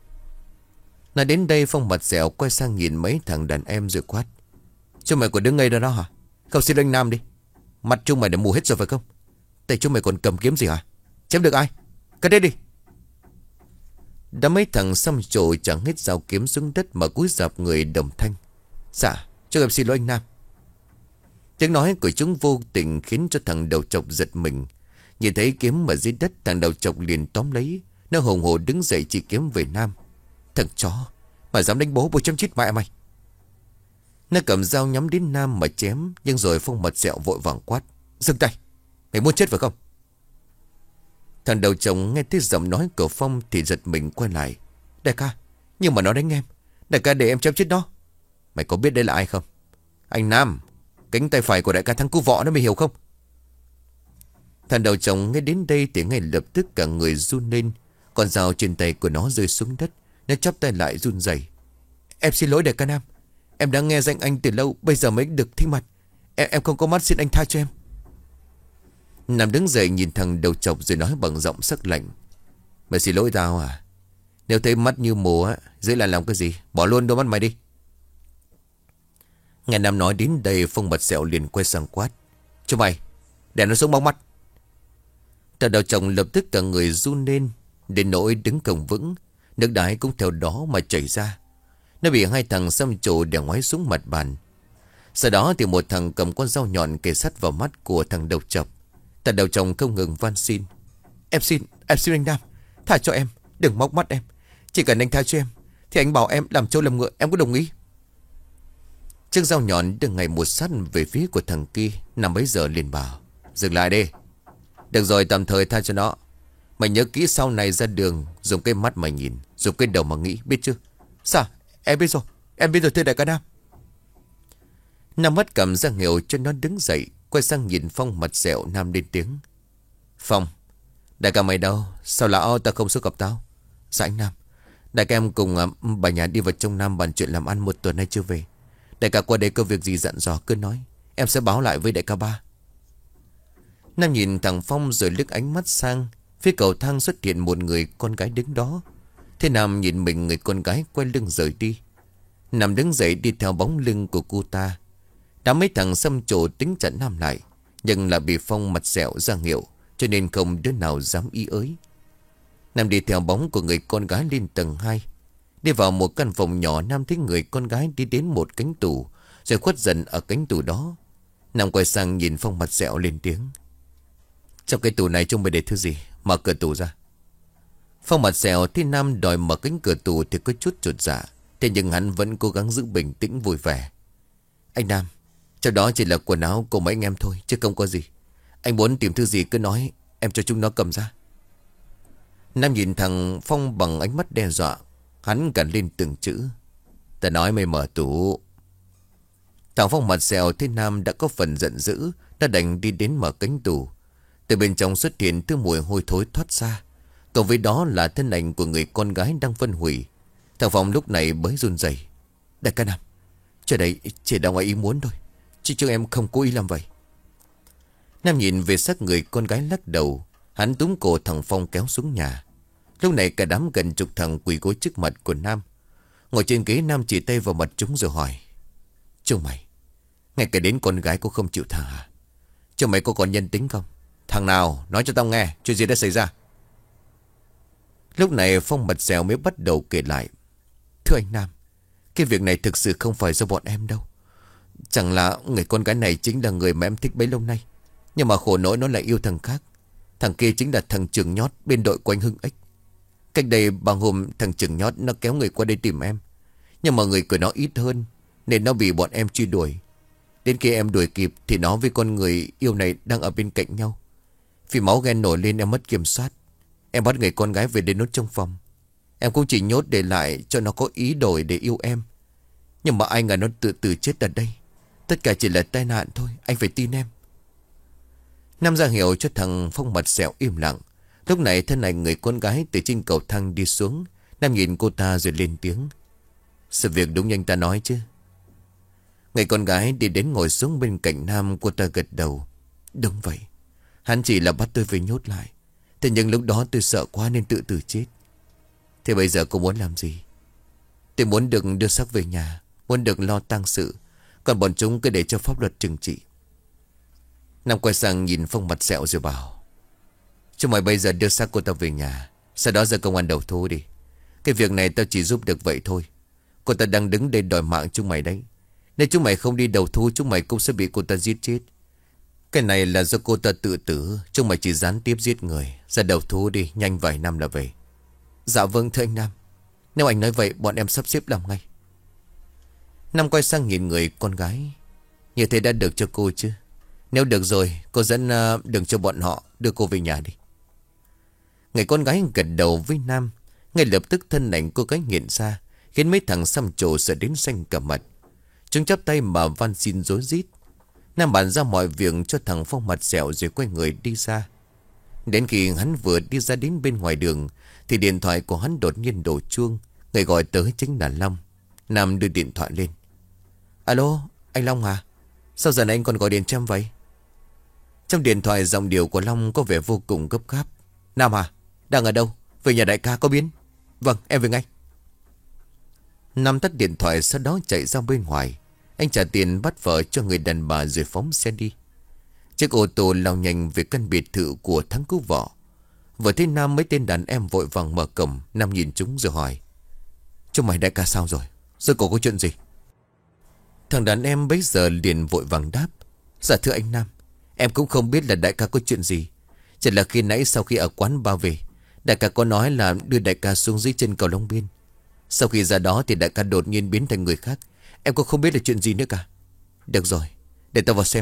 Nói đến đây, Phong mặt sẹo quay sang nhìn mấy thằng đàn em rồi quát: chúng mày còn đứng ngây đó đó hả? Không xin anh Nam đi. Mặt chúng mày đã mù hết rồi phải không? Tay chúng mày còn cầm kiếm gì hả? Chém được ai? Cất đấy đi. Đã mấy thằng xăm trổ chẳng hết dao kiếm xuống đất mà cúi rạp người đồng thanh. Dạ, cho em xin lỗi anh Nam. Tiếng nói của chúng vô tình khiến cho thằng đầu trọc giật mình. Nhìn thấy kiếm ở dưới đất, thằng đầu trọc liền tóm lấy. Nó hùng hổ đứng dậy chỉ kiếm về Nam. Thằng chó, mà dám đánh bố, bố chém chết mẹ mày. Nó cầm dao nhắm đến Nam mà chém. Nhưng rồi Phong Mặt Sẹo vội vàng quát. Dừng tay, mày muốn chết phải không? Thằng đầu chồng nghe thấy giọng nói của Phong thì giật mình quay lại. Đại ca, nhưng mà nó đánh em. Đại ca để em chém chết nó. Mày có biết đây là ai không? Anh Nam, cánh tay phải của đại ca thắng cứu võ, nó mày hiểu không? Thằng đầu chồng nghe đến đây thì ngay lập tức cả người run lên. Con dao trên tay của nó rơi xuống đất. Nó chắp tay lại run rẩy. Em xin lỗi đại ca Nam. Em đã nghe danh anh từ lâu, bây giờ mới được thấy mặt. Em, em không có mắt, xin anh tha cho em. Nam đứng dậy nhìn thằng đầu chọc rồi nói bằng giọng sắc lạnh. Mày xin lỗi tao à? Nếu thấy mắt như mù á, dưới là làm cái gì? Bỏ luôn đôi mắt mày đi. Nghe Nam nói đến đây, Phong Mặt Sẹo liền quay sang quát. Cho mày, để nó xuống bóng mắt. Thằng đầu chồng lập tức cả người run lên, đến nỗi đứng cổng vững. Nước đái cũng theo đó mà chảy ra. Nó bị hai thằng xăm trổ đè ngoái xuống mặt bàn. Sau đó thì một thằng cầm con dao nhọn kề sắt vào mắt của thằng đầu chọc. Thằng đầu chồng không ngừng van xin. Em xin, em xin anh Nam, tha cho em, đừng móc mắt em. Chỉ cần anh tha cho em thì anh bảo em làm trâu làm ngựa, em có đồng ý. Chiếc dao nhọn đưa ngày một sát về phía của thằng kia. Nam bấy giờ liền bảo. Dừng lại đi. Được rồi, tạm thời tha cho nó. Mày nhớ kỹ sau này ra đường dùng cái mắt mà nhìn, dùng cái đầu mà nghĩ, biết chưa? Sao? Em biết rồi, em biết rồi thưa đại ca Nam. Nam mất cầm ra hiệu cho nó đứng dậy. Quay sang nhìn Phong Mặt Sẹo. Nam lên tiếng. Phong, đại ca mày đâu? Sao lão ta không xuống gặp tao? Dạ anh Nam, đại ca em cùng uh, bà nhà đi vào trong Nam bàn chuyện làm ăn một tuần nay chưa về. Đại ca qua đây có việc gì dặn dò cứ nói, em sẽ báo lại với đại ca ba. Nam nhìn thằng Phong rồi liếc ánh mắt sang phía cầu thang. Xuất hiện một người con gái đứng đó. Thế Nam nhìn mình, người con gái quay lưng rời đi. Nam đứng dậy đi theo bóng lưng của cô ta. Đã mấy thằng xăm trổ tính chặn Nam lại, nhưng là bị Phong Mặt Sẹo ra hiệu, cho nên không đứa nào dám ý ới. Nam đi theo bóng của người con gái lên tầng hai. Đi vào một căn phòng nhỏ, Nam thấy người con gái đi đến một cánh tủ, rồi khuất dần ở cánh tủ đó. Nam quay sang nhìn Phong Mặt Sẹo lên tiếng. Trong cái tủ này trông mày để thứ gì? Mở cửa tủ ra. Phong Mặt Sẹo thấy Nam đòi mở cánh cửa tủ thì có chút chột dạ. Thế nhưng hắn vẫn cố gắng giữ bình tĩnh vui vẻ. Anh Nam, trong đó chỉ là quần áo của mấy anh em thôi, chứ không có gì. Anh muốn tìm thứ gì cứ nói, em cho chúng nó cầm ra. Nam nhìn thằng Phong bằng ánh mắt đe dọa. Hắn gằn lên từng chữ. Ta nói mày mở tủ. Thằng Phong Mặt Sẹo thấy Nam đã có phần giận dữ, đã đành đi đến mở cánh tủ. Từ bên trong xuất hiện thứ mùi hôi thối thoát ra. Cộng với đó là thân ảnh của người con gái đang phân hủy. Thằng Phong lúc này mới run rẩy. Đại ca Nam, trời đấy chỉ là ngoài ý muốn thôi, chứ chứ em không cố ý làm vậy. Nam nhìn về xác người con gái lắc đầu. Hắn túm cổ thằng Phong kéo xuống nhà. Lúc này cả đám gần chục thằng quỳ gối trước mặt của Nam. Ngồi trên ghế, Nam chỉ tay vào mặt chúng rồi hỏi. Chúng mày, ngay cả đến con gái cũng không chịu thả hả? Chúng mày có còn nhân tính không? Thằng nào nói cho tao nghe chuyện gì đã xảy ra. Lúc này Phong Mặt Sẹo mới bắt đầu kể lại. Thưa anh Nam, cái việc này thực sự không phải do bọn em đâu. Chẳng là người con gái này chính là người mà em thích bấy lâu nay. Nhưng mà khổ nỗi nó lại yêu thằng khác. Thằng kia chính là thằng Trường Nhót bên đội của anh Hưng Ích. Cách đây ba hôm thằng Trường Nhót nó kéo người qua đây tìm em. Nhưng mà người của nó ít hơn, nên nó bị bọn em truy đuổi. Đến khi em đuổi kịp thì nó với con người yêu này đang ở bên cạnh nhau. Vì máu ghen nổi lên em mất kiểm soát. Em bắt người con gái về đến nốt trong phòng. Em cũng chỉ nhốt để lại cho nó có ý đổi để yêu em. Nhưng mà ai ngờ nó tự tử chết ở đây. Tất cả chỉ là tai nạn thôi, anh phải tin em. Nam ra hiệu cho thằng Phong Mặt Sẹo im lặng. Lúc này thân ảnh người con gái từ trên cầu thang đi xuống. Nam nhìn cô ta rồi lên tiếng. Sự việc đúng như anh ta nói chứ? Người con gái đi đến ngồi xuống bên cạnh Nam. Cô ta gật đầu. Đúng vậy, hắn chỉ là bắt tôi về nhốt lại. Thế nhưng lúc đó tôi sợ quá nên tự tử chết. Thế bây giờ cô muốn làm gì? Tôi muốn được đưa xác về nhà, muốn được lo tang sự. Còn bọn chúng cứ để cho pháp luật trừng trị. Nam quay sang nhìn Phong Mặt Sẹo rồi bảo. Chúng mày bây giờ đưa xác cô ta về nhà, sau đó ra công an đầu thú đi. Cái việc này tao chỉ giúp được vậy thôi. Cô ta đang đứng đây đòi mạng chúng mày đấy. Nếu chúng mày không đi đầu thú, chúng mày cũng sẽ bị cô ta giết chết. Cái này là do cô ta tự tử. Chúng mày chỉ gián tiếp giết người. Ra đầu thú đi, nhanh vài năm là về. Dạ vâng thưa anh Nam. Nếu anh nói vậy bọn em sắp xếp làm ngay. Nam quay sang nhìn người con gái. Như thế đã được cho cô chứ? Nếu được rồi, cô dẫn uh, đường cho bọn họ đưa cô về nhà đi. Người con gái gật đầu với Nam. Ngay lập tức thân ảnh cô gái hiện ra, khiến mấy thằng xăm trổ sợ đến xanh cả mặt. Chúng chắp tay mà van xin rối rít. Nam bàn ra mọi việc cho thằng Phong mặt sẹo rồi quay người đi ra. Đến khi hắn vừa đi ra đến bên ngoài đường thì điện thoại của hắn đột nhiên đổ chuông. Người gọi tới chính là Long. Nam đưa điện thoại lên. Alo, anh Long à? Sao giờ này anh còn gọi điện cho em vậy? Trong điện thoại giọng điệu của Long có vẻ vô cùng gấp gáp. Nam à, đang ở đâu? Về nhà đại ca có biến? Vâng, em về ngay. Nam tắt điện thoại sau đó chạy ra bên ngoài. Anh trả tiền bắt vợ cho người đàn bà rồi phóng xe đi. Chiếc ô tô lao nhanh về căn biệt thự của Thắng cứu vợ. Vừa thấy Nam mấy tên đàn em vội vàng mở cổng. Nam nhìn chúng rồi hỏi. Chúng mày đại ca sao rồi? Rồi cổ có chuyện gì? Thằng đàn em bấy giờ liền vội vàng đáp. Dạ thưa anh Nam, em cũng không biết là đại ca có chuyện gì. Chỉ là khi nãy sau khi ở quán ba về, đại ca có nói là đưa đại ca xuống dưới chân cầu Long Biên. Sau khi ra đó thì đại ca đột nhiên biến thành người khác. Em cũng không biết là chuyện gì nữa cả. Được rồi, để tao vào xem.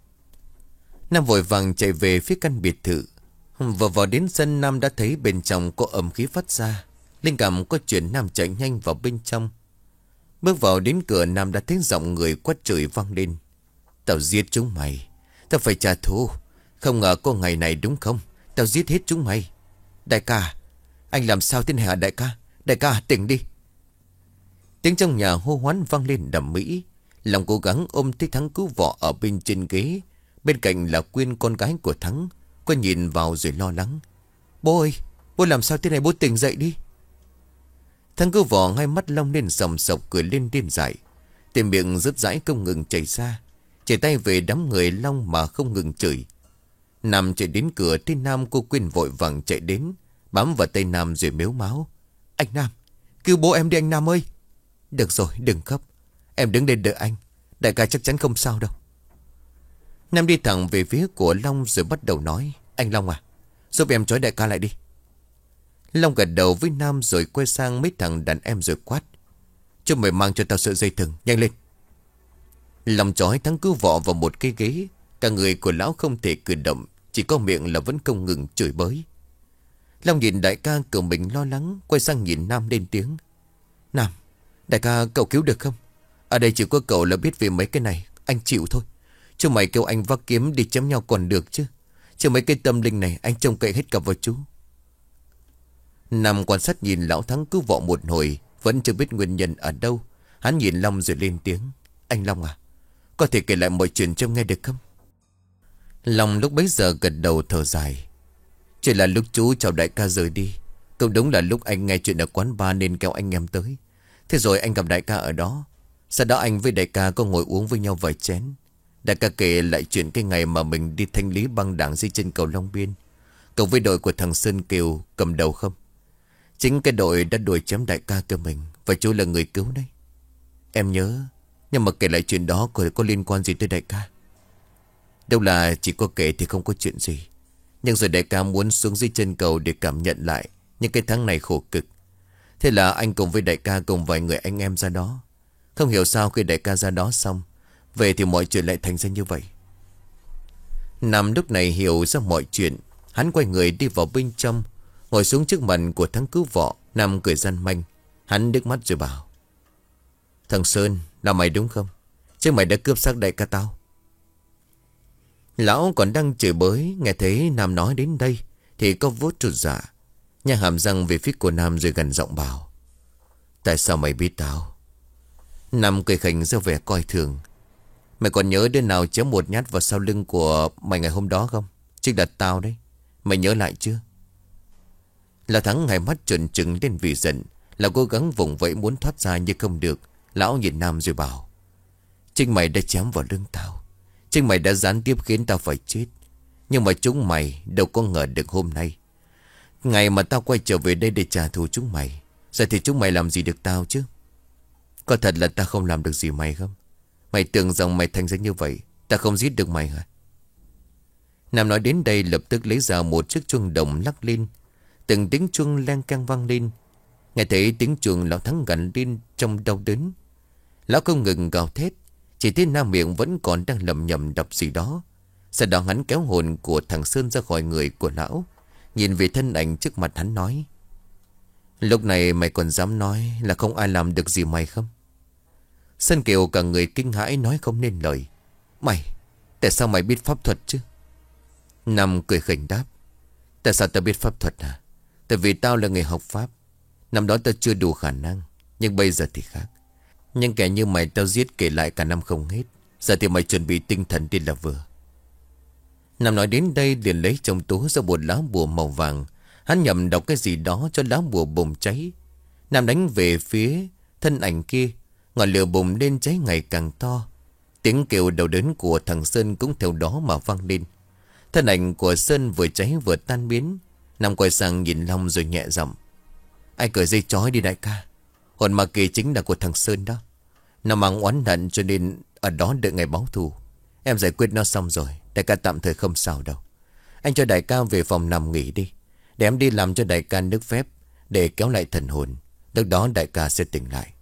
Nam vội vàng chạy về phía căn biệt thự. Vừa vào đến sân, Nam đã thấy bên trong có ẩm khí phát ra. Linh cảm có chuyện, Nam chạy nhanh vào bên trong. Bước vào đến cửa, Nam đã thấy giọng người quát chửi vang lên. Tao giết chúng mày, tao phải trả thù. Không ngờ có ngày này đúng không? Tao giết hết chúng mày. Đại ca, anh làm sao thế này hả đại ca? Đại ca tỉnh đi. Tiếng trong nhà hô hoán vang lên đầm mỹ. Lòng cố gắng ôm thấy Thắng cứu vợ ở bên trên ghế. Bên cạnh là Quyên, con gái của Thắng. Cô nhìn vào rồi lo lắng. Bố ơi, bố làm sao thế này, bố tỉnh dậy đi. Thắng cứu vợ hai mắt long lên sòng sọc cười lên điên dại. Tiền miệng rớt rãi không ngừng chảy ra. Chảy tay về đám người Long mà không ngừng chửi. Nam chạy đến cửa thấy Nam, cô Quyên vội vàng chạy đến, bám vào tay Nam rồi mếu máo. Anh Nam, cứu bố em đi anh Nam ơi. Được rồi, đừng khóc. Em đứng đây đợi anh. Đại ca chắc chắn không sao đâu. Nam đi thẳng về phía của Long rồi bắt đầu nói. Anh Long à, giúp em trói đại ca lại đi. Long gật đầu với Nam rồi quay sang mấy thằng đàn em rồi quát. Chúng mày mang cho tao sợi dây thừng, nhanh lên. Long trói Thắng cứu vợ vào một cái ghế. Cả người của lão không thể cử động, chỉ có miệng là vẫn không ngừng chửi bới. Long nhìn đại ca của mình lo lắng, quay sang nhìn Nam lên tiếng. Nam, đại ca cậu cứu được không? Ở đây chỉ có cậu là biết về mấy cái này. Anh chịu thôi. Chứ mày kêu anh vác kiếm đi chém nhau còn được chứ. Chứ mấy cái tâm linh này anh trông cậy hết cả vào chú. Nam quan sát nhìn lão Thắng cứu vợ một hồi, vẫn chưa biết nguyên nhân ở đâu. Hắn nhìn Long rồi lên tiếng. Anh Long à, có thể kể lại mọi chuyện cho em nghe được không? Long lúc bấy giờ gật đầu thở dài. Chỉ là lúc chú chào đại ca rời đi, cũng đúng là lúc anh nghe chuyện ở quán bar nên kéo anh em tới. Thế rồi anh gặp đại ca ở đó. Sau đó anh với đại ca có ngồi uống với nhau vài chén. Đại ca kể lại chuyện cái ngày mà mình đi thanh lý băng đảng dưới chân cầu Long Biên, cùng với đội của thằng Sơn Kiều cầm đầu không? Chính cái đội đã đuổi chém đại ca cơ mình. Và chú là người cứu đấy. Em nhớ. Nhưng mà kể lại chuyện đó có, có liên quan gì tới đại ca? Đâu là chỉ có kể thì không có chuyện gì. Nhưng rồi đại ca muốn xuống dưới chân cầu để cảm nhận lại những cái tháng này khổ cực. Thế là anh cùng với đại ca cùng vài người anh em ra đó. Không hiểu sao khi đại ca ra đó xong, về thì mọi chuyện lại thành ra như vậy. Nam lúc này hiểu ra mọi chuyện. Hắn quay người đi vào bên trong, ngồi xuống trước mặt của Thắng cứu vợ. Nam cười gian manh. Hắn nước mắt rồi bảo. Thằng Sơn, là mày đúng không? Chứ mày đã cướp xác đại ca tao. Lão còn đang chửi bới, nghe thấy Nam nói đến đây thì có vốt trụt dạ, nhả hàm răng về phía của Nam rồi gần giọng bảo. Tại sao mày biết tao? Nam cười khỉnh ra vẻ coi thường. Mày còn nhớ đứa nào chém một nhát vào sau lưng của mày ngày hôm đó không? Chính là tao đấy. Mày nhớ lại chưa? Là Thắng hai mắt trợn trừng lên vì giận, là cố gắng vùng vẫy muốn thoát ra nhưng không được. Lão nhìn Nam rồi bảo. Chính mày đã chém vào lưng tao. Chính mày đã gián tiếp khiến tao phải chết. Nhưng mà chúng mày đâu có ngờ được hôm nay, ngày mà tao quay trở về đây để trả thù chúng mày, Giờ thì chúng mày làm gì được tao chứ? Có thật là ta không làm được gì mày không? Mày tưởng rằng mày thành ra như vậy ta không giết được mày hả? Nam nói đến đây lập tức lấy ra một chiếc chuông đồng lắc lên. Từng tiếng chuông len keng vang lên. Nghe thấy tiếng chuông, lão Thắng gằn lên trong đau đớn. Lão không ngừng gào thét. Chỉ thấy Nam miệng vẫn còn đang lầm nhầm đọc gì đó. Sau đó hắn kéo hồn của thằng Sơn ra khỏi người của lão, nhìn về thân ảnh trước mặt hắn nói: Lúc này mày còn dám nói là không ai làm được gì mày không? Sơn Kiều cả người kinh hãi nói không nên lời. Mày, tại sao mày biết pháp thuật chứ? Nam cười khỉnh đáp: Tại sao tao biết pháp thuật hả? Tại vì tao là người học pháp. Năm đó tao chưa đủ khả năng, nhưng bây giờ thì khác. Nhưng kẻ như mày tao giết kể lại cả năm không hết. Giờ thì mày chuẩn bị tinh thần đi là vừa. Nam nói đến đây liền lấy trong túi ra một lá bùa màu vàng. Hắn nhầm đọc cái gì đó cho lá bùa bùng cháy. Nam đánh về phía thân ảnh kia. Ngọn lửa bùng lên cháy ngày càng to. Tiếng kêu đau đớn của thằng Sơn cũng theo đó mà vang lên. Thân ảnh của Sơn vừa cháy vừa tan biến. Nam quay sang nhìn Long rồi nhẹ giọng: Ai cởi dây chói đi đại ca. Hồn ma kỳ chính là của thằng Sơn đó. Nó mang oán hận cho nên ở đó đợi ngày báo thù. Em giải quyết nó xong rồi, đại ca tạm thời không sao đâu. Anh cho đại ca về phòng nằm nghỉ đi, để em đi làm cho đại ca nước phép để kéo lại thần hồn. Lúc đó đại ca sẽ tỉnh lại.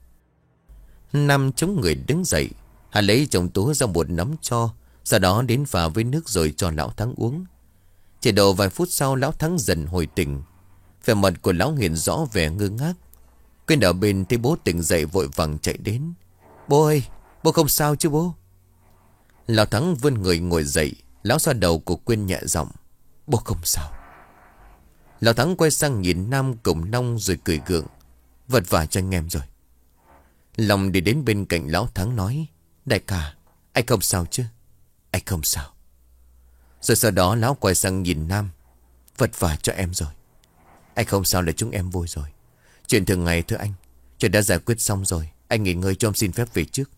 Nam chống người đứng dậy. Hắn lấy trong túi ra một nắm tro. Sau đó đến pha với nước rồi cho lão Thắng uống. Chỉ độ vài phút sau lão Thắng dần hồi tỉnh. Vẻ mặt của lão hiện rõ vẻ ngơ ngác. Quyên ở bên thấy bố tỉnh dậy vội vàng chạy đến: Bố ơi, bố không sao chứ bố? Lão Thắng vươn người ngồi dậy. Lão xoa đầu của Quyên nhẹ giọng: Bố không sao. Lão Thắng quay sang nhìn Nam cùng Long rồi cười gượng: Vật vả cho anh em rồi. Long đi đến bên cạnh lão Thắng nói: Đại ca, anh không sao chứ? Anh không sao. Rồi sau đó lão quay sang nhìn Nam: Vật vả cho em rồi. Anh không sao là chúng em vui rồi. Chuyện thường ngày thưa anh, chuyện đã giải quyết xong rồi. Anh nghỉ ngơi cho em xin phép về trước.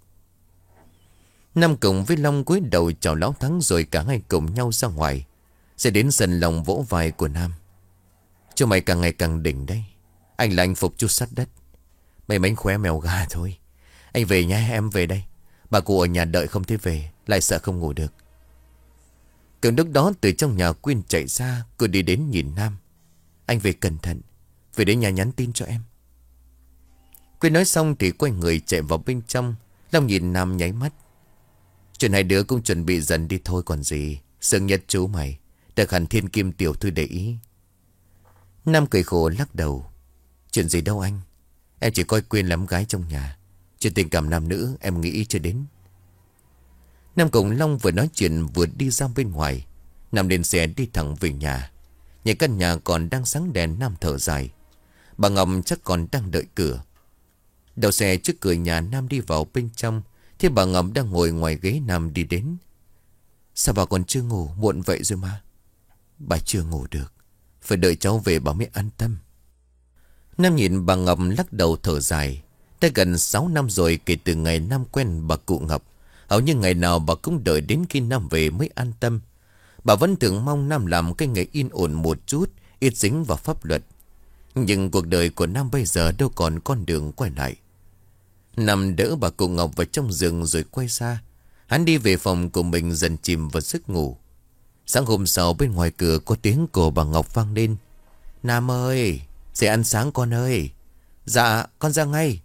Nam cùng với Long cúi đầu chào lão Thắng rồi cả hai cùng nhau ra ngoài. Sẽ đến sân lòng vỗ vai của Nam: Chú mày càng ngày càng đỉnh đây. Anh là anh phục chú sắt đất. Mày mánh khóe mèo gà thôi. Anh về nha, em về đây. Bà cụ ở nhà đợi không thấy về, lại sợ không ngủ được. Cường lúc đó từ trong nhà Quyên chạy ra. Cô đi đến nhìn Nam: Anh về cẩn thận, về đến nhà nhắn tin cho em. Quyên nói xong thì quay người chạy vào bên trong. Long nhìn Nam nháy mắt: Chuyện hai đứa cũng chuẩn bị dần đi thôi còn gì. Sương nhất chú mày được hẳn thiên kim tiểu thư để ý. Nam cười khổ lắc đầu: Chuyện gì đâu anh. Em chỉ coi Quyên làm gái trong nhà. Chuyện tình cảm nam nữ em nghĩ chưa đến. Nam cùng Long vừa nói chuyện vừa đi ra bên ngoài. Nam lên xe đi thẳng về nhà. Nhà căn nhà còn đang sáng đèn. Nam thở dài. Bà Ngọc chắc còn đang đợi cửa. Đậu xe trước cửa nhà, Nam đi vào bên trong. Thế bà Ngọc đang ngồi ngoài ghế. Nam đi đến: Sao bà còn chưa ngủ, muộn vậy rồi mà? Bà chưa ngủ được, phải đợi cháu về bà mới an tâm. Nam nhìn bà Ngọc lắc đầu thở dài. Đã gần sáu năm rồi kể từ ngày Nam quen bà cụ Ngọc. Hầu như ngày nào bà cũng đợi đến khi Nam về mới an tâm. Bà vẫn thường mong Nam làm cái nghề yên ổn một chút, ít dính vào pháp luật. Nhưng cuộc đời của Nam bây giờ đâu còn con đường quay lại. Nam đỡ bà cụ Ngọc vào trong giường rồi quay ra. Hắn đi về phòng của mình dần chìm vào giấc ngủ. Sáng hôm sau bên ngoài cửa có tiếng của bà Ngọc vang lên: Nam ơi, dậy ăn sáng con ơi. Dạ, con ra ngay.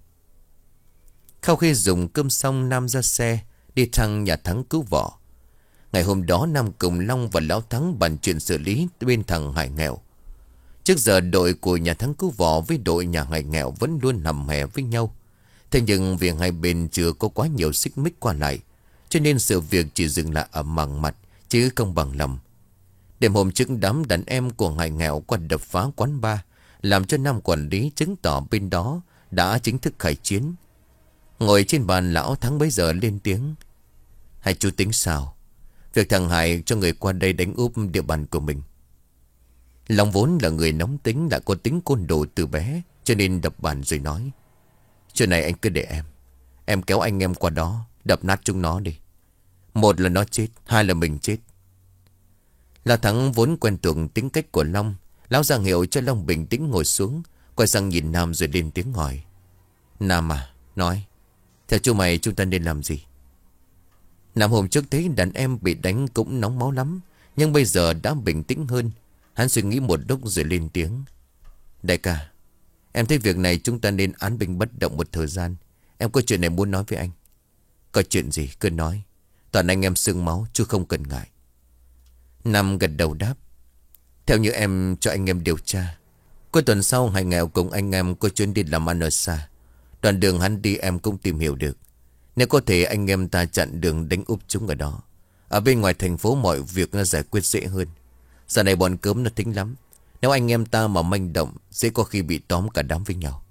Sau khi dùng cơm xong, Nam ra xe đi thẳng nhà Thắng cứu võ. Ngày hôm đó Nam cùng Long và lão Thắng bàn chuyện xử lý bên thằng Hải Nghèo. Trước giờ đội của nhà Thắng cứu võ với đội nhà Hải Nghèo vẫn luôn nằm hè với nhau. Thế nhưng vì hai bên chưa có quá nhiều xích mích qua lại, cho nên sự việc chỉ dừng lại ở màng mặt chứ không bằng lòng. Đêm hôm trước, đám đàn em của Hải Nghèo qua đập phá quán bar, làm cho Nam quản lý chứng tỏ bên đó đã chính thức khởi chiến. Ngồi trên bàn, lão Thắng bấy giờ lên tiếng: Hai chú tính sao? Việc thằng Hải cho người qua đây đánh úp địa bàn của mình. Long vốn là người nóng tính, đã có tính côn đồ từ bé, cho nên đập bàn rồi nói: Chuyện này anh cứ để em. Em kéo anh em qua đó, đập nát chúng nó đi. Một là nó chết, hai là mình chết. Lão Thắng vốn quen thuộc tính cách của Long. Lão ra hiệu cho Long bình tĩnh ngồi xuống. Quay sang nhìn Nam rồi lên tiếng hỏi. Nam à, nói, theo chú mày chúng ta nên làm gì? Nam hôm trước thấy đàn em bị đánh cũng nóng máu lắm, nhưng bây giờ đã bình tĩnh hơn. Hắn suy nghĩ một lúc rồi lên tiếng. Đại ca, em thấy việc này chúng ta nên án binh bất động một thời gian. Em có chuyện này muốn nói với anh. Có chuyện gì cứ nói. Toàn anh em xương máu, chú không cần ngại. Nam gật đầu đáp. Theo như em cho anh em điều tra, cuối tuần sau Hải Nghèo cùng anh em có chuyến đi làm ăn ở xa. Đoạn đường hắn đi em cũng tìm hiểu được. Nếu có thể anh em ta chặn đường đánh úp chúng ở đó. Ở bên ngoài thành phố mọi việc nó giải quyết dễ hơn. Giờ này bọn cớm nó thính lắm. Nếu anh em ta mà manh động, sẽ có khi bị tóm cả đám với nhau.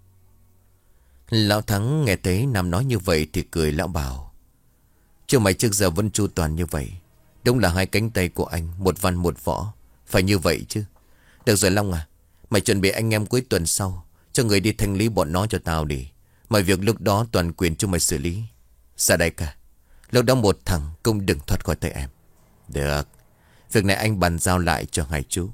Lão Thắng nghe thấy Nam nói như vậy thì cười. Lão bảo, chứ mày trước giờ vẫn chu toàn như vậy. Đúng là hai cánh tay của anh, một văn một võ. Phải như vậy chứ. Được rồi Long à, mày chuẩn bị anh em cuối tuần sau cho người đi thanh lý bọn nó cho tao đi. Mọi việc lúc đó toàn quyền cho mày xử lý. Sao đây cả? Lúc đó một thằng cũng đừng thoát khỏi tay em. Được. Việc này anh bàn giao lại cho hai chú.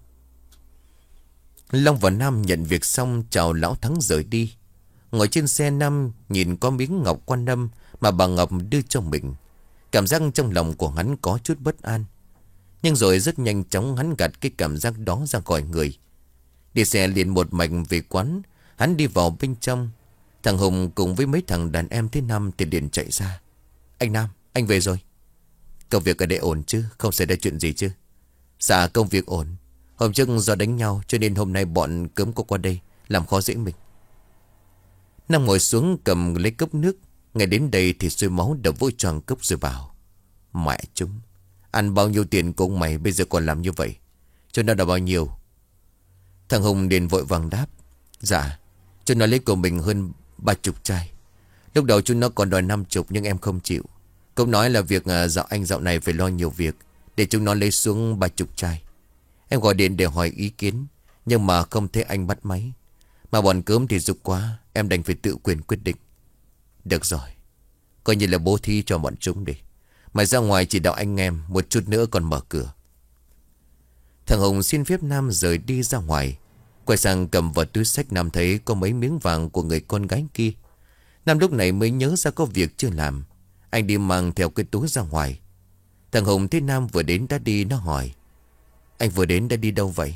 Long và Nam nhận việc xong chào Lão Thắng rời đi. Ngồi trên xe Nam nhìn có miếng ngọc quan âm mà bà Ngọc đưa cho mình. Cảm giác trong lòng của hắn có chút bất an. Nhưng rồi rất nhanh chóng hắn gạt cái cảm giác đó ra khỏi người. Đi xe liền một mạch về quán. Hắn đi vào bên trong. Thằng Hùng cùng với mấy thằng đàn em thứ năm thì liền chạy ra. Anh Nam, anh về rồi. Công việc ở đây ổn chứ? Không xảy ra chuyện gì chứ? Dạ công việc ổn. Hôm trước do đánh nhau cho nên hôm nay bọn cớm có qua đây làm khó dễ mình. Nam ngồi xuống cầm lấy cốc nước. Ngay đến đây thì xuôi máu đập vội tròn cốc rồi bảo. Mẹ chúng, ăn bao nhiêu tiền của ông mày bây giờ còn làm như vậy? Cho nó là bao nhiêu? Thằng Hùng liền vội vàng đáp. Dạ, cho nó lấy của mình hơn ba chục chai. Lúc đầu chúng nó còn đòi năm chục nhưng em không chịu. Cũng nói là việc uh, dạo anh dạo này phải lo nhiều việc, để chúng nó lấy xuống ba chục chai. Em gọi điện để hỏi ý kiến, nhưng mà không thấy anh bắt máy. Mà bọn cớm thì dục quá, em đành phải tự quyền quyết định. Được rồi, coi như là bố thí cho bọn chúng đi. Mày ra ngoài chỉ đạo anh em, một chút nữa còn mở cửa. Thằng Hùng xin phép Nam rời đi ra ngoài. Quay sang cầm vào túi xách, Nam thấy có mấy miếng vàng của người con gái kia. Nam lúc này mới nhớ ra có việc chưa làm. Anh đi mang theo cái túi ra ngoài. Thằng Hùng thấy Nam vừa đến đã đi, nó hỏi. Anh vừa đến đã đi đâu vậy?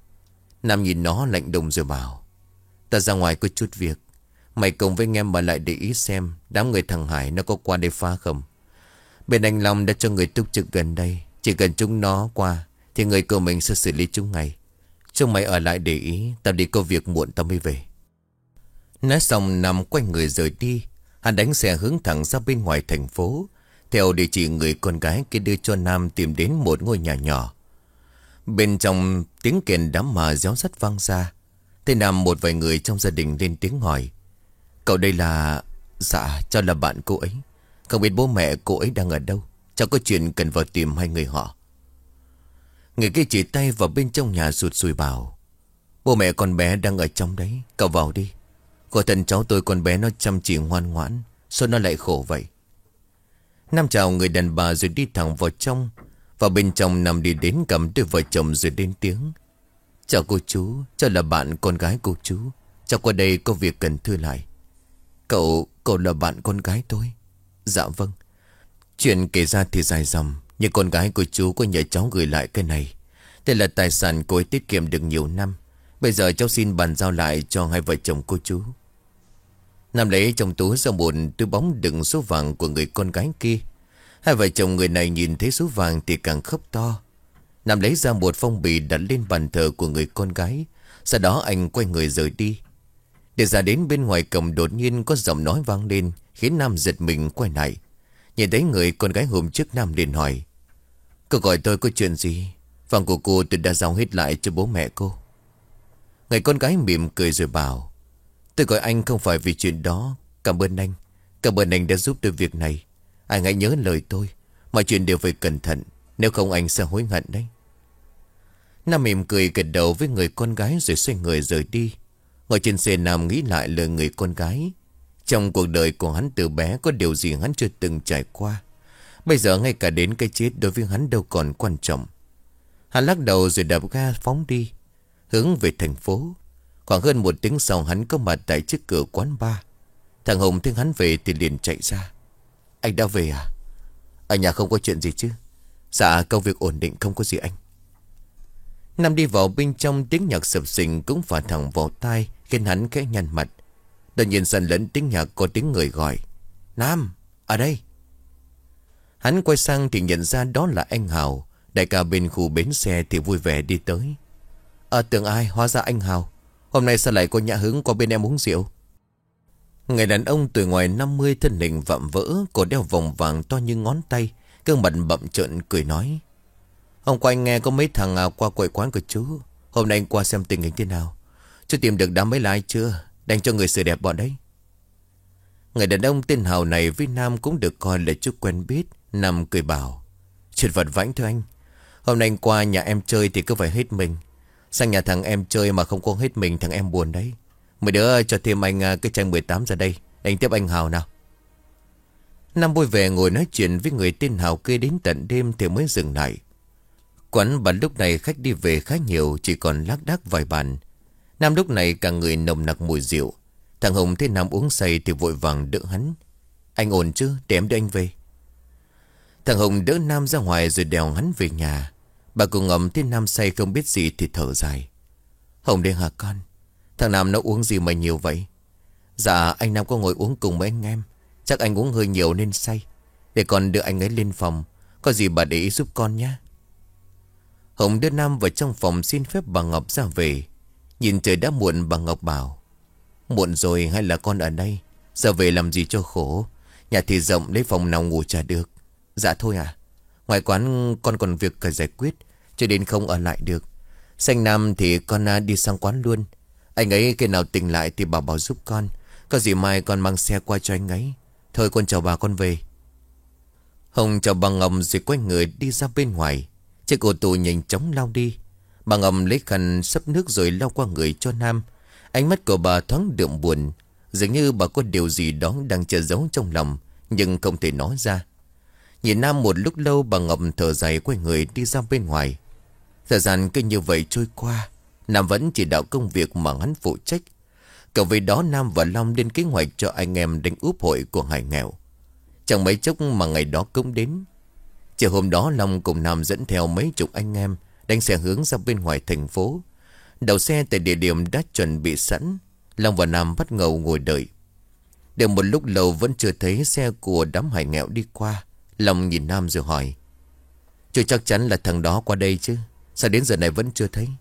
Nam nhìn nó lạnh lùng rồi bảo. Ta ra ngoài có chút việc. Mày cùng với anh em mà lại để ý xem đám người thằng Hải nó có qua đây phá không. Bên anh Long đã cho người túc trực gần đây. Chỉ cần chúng nó qua thì người của mình sẽ xử lý chúng ngay. Chúng mày ở lại để ý. Tao đi có việc muộn tao mới về. Nói xong Nam quay người rời đi. Hắn đánh xe hướng thẳng ra bên ngoài thành phố. Theo địa chỉ người con gái kia đưa cho Nam tìm đến một ngôi nhà nhỏ. Bên trong tiếng kèn đám mà réo rắt vang ra. Thế Nam một vài người trong gia đình lên tiếng hỏi. Cậu đây là... Dạ cháu là bạn cô ấy. Không biết bố mẹ cô ấy đang ở đâu. Cháu có chuyện cần vào tìm hai người họ. Người kia chỉ tay vào bên trong nhà sụt sùi bảo. Bố mẹ con bé đang ở trong đấy. Cậu vào đi. Của thân cháu tôi con bé nó chăm chỉ ngoan ngoãn. Sao nó lại khổ vậy? Nam chào người đàn bà rồi đi thẳng vào trong. Vào bên trong Nam đi đến cầm đôi vợ chồng rồi lên tiếng. Chào cô chú. Cháu là bạn con gái cô chú. Cháu qua đây có việc cần thưa lại. Cậu, cậu là bạn con gái tôi? Dạ vâng. Chuyện kể ra thì dài dòng. Nhưng con gái của chú có nhờ cháu gửi lại cái này. Đây là tài sản cô ấy tiết kiệm được nhiều năm. Bây giờ cháu xin bàn giao lại cho hai vợ chồng cô chú. Nam lấy trong túi ra một túi bóng đựng số vàng của người con gái kia. Hai vợ chồng người này nhìn thấy số vàng thì càng khóc to. Nam lấy ra một phong bì đặt lên bàn thờ của người con gái. Sau đó anh quay người rời đi. Để ra đến bên ngoài cổng đột nhiên có giọng nói vang lên, khiến Nam giật mình quay lại. Nhìn thấy người con gái hôm trước, Nam liền hỏi. Cô gọi tôi có chuyện gì? Vàng của cô tôi đã giao hết lại cho bố mẹ cô. Người con gái mỉm cười rồi bảo. Tôi gọi anh không phải vì chuyện đó. Cảm ơn anh. Cảm ơn anh đã giúp tôi việc này. Anh hãy nhớ lời tôi. Mọi chuyện đều phải cẩn thận. Nếu không anh sẽ hối hận đấy. Nam mỉm cười gật đầu với người con gái rồi xoay người rời đi. Ngồi trên xe Nam nghĩ lại lời người con gái. Trong cuộc đời của hắn từ bé có điều gì hắn chưa từng trải qua. Bây giờ ngay cả đến cái chết đối với hắn đâu còn quan trọng. Hắn lắc đầu rồi đạp ga phóng đi, hướng về thành phố. Khoảng hơn một tiếng sau hắn có mặt tại trước cửa quán bar. Thằng Hùng thấy hắn về thì liền chạy ra. Anh đã về à? Ở nhà không có chuyện gì chứ? Dạ công việc ổn định, không có gì anh. Nam đi vào bên trong, tiếng nhạc sập sình cũng phả thẳng vào tai, khiến hắn khẽ nhăn mặt. Đột nhiên xen lẫn tiếng nhạc có tiếng người gọi. Nam, ở đây. Hắn quay sang thì nhận ra đó là anh Hào. Đại ca bên khu bến xe thì vui vẻ đi tới. À tưởng ai, hóa ra anh Hào. Hôm nay sao lại có nhã hứng qua bên em uống rượu? Người đàn ông tuổi ngoài năm mươi, thân hình vạm vỡ, cổ đeo vòng vàng to như ngón tay, gương mặt bậm trợn cười nói. Hôm qua anh nghe có mấy thằng à, qua quầy quán của chú. Hôm nay anh qua xem tình hình thế nào. Chú tìm được đám mấy là ai chưa? Đành cho người sửa đẹp bọn đấy. Người đàn ông tên Hào này với Nam cũng được coi là chú quen biết. Nam cười bảo. Chuyện vật vãnh thôi anh. Hôm nay anh qua nhà em chơi thì cứ phải hết mình. Sang nhà thằng em chơi mà không có hết mình, thằng em buồn đấy. Mấy đứa cho thêm anh à, cái chai mười tám ra đây. Anh tiếp anh Hào nào. Nam vui vẻ ngồi nói chuyện với người tên Hào kia đến tận đêm thì mới dừng lại. Quán bà lúc này khách đi về khá nhiều, chỉ còn lác đác vài bàn. Nam lúc này cả người nồng nặc mùi rượu. Thằng Hùng thấy Nam uống say thì vội vàng đỡ hắn. Anh ổn chứ, để em đưa anh về. Thằng Hùng đỡ Nam ra ngoài rồi đèo hắn về nhà. Bà cùng ngầm thấy Nam say không biết gì thì thở dài. Hùng đây hả con? Thằng Nam nó uống gì mà nhiều vậy? Dạ anh Nam có ngồi uống cùng với anh em. Chắc anh uống hơi nhiều nên say. Để con đưa anh ấy lên phòng. Có gì bà để ý giúp con nhé. Hùng đưa Nam vào trong phòng xin phép bà Ngọc ra về. Nhìn trời đã muộn, bà Ngọc bảo. Muộn rồi hay là con ở đây? Giờ về làm gì cho khổ? Nhà thì rộng, lấy phòng nào ngủ chả được. Dạ thôi à. Ngoài quán con còn việc phải giải quyết, cho nên không ở lại được. Xanh Nam thì con đi sang quán luôn. Anh ấy khi nào tỉnh lại thì bảo bảo giúp con. Có gì mai con mang xe qua cho anh ấy. Thôi con chào bà, con về. Hồng chào bà Ngọc rồi quay người đi ra bên ngoài. Chiếc ô tô nhanh chóng lao đi. Bà Ngọc lấy khăn xấp nước rồi lau qua người cho Nam. Ánh mắt của bà thoáng đượm buồn. Dường như bà có điều gì đó đang che giấu trong lòng, nhưng không thể nói ra. Nhìn Nam một lúc lâu, bà Ngọc thở dài quay người đi ra bên ngoài. Thời gian cứ như vậy trôi qua. Nam vẫn chỉ đạo công việc mà hắn phụ trách. Cộng với đó Nam và Long lên kế hoạch cho anh em đánh úp hội của Hải nghèo. Chẳng mấy chốc mà ngày đó cũng đến. Chiều hôm đó Long cùng Nam dẫn theo mấy chục anh em đánh xe hướng ra bên ngoài thành phố. Đầu xe tại địa điểm đã chuẩn bị sẵn. Long và Nam bắt ngầu ngồi đợi. Đợi một lúc lâu vẫn chưa thấy xe của đám Hải nghèo đi qua. Long nhìn Nam rồi hỏi. Chưa chắc chắn là thằng đó qua đây chứ? Sao đến giờ này vẫn chưa thấy?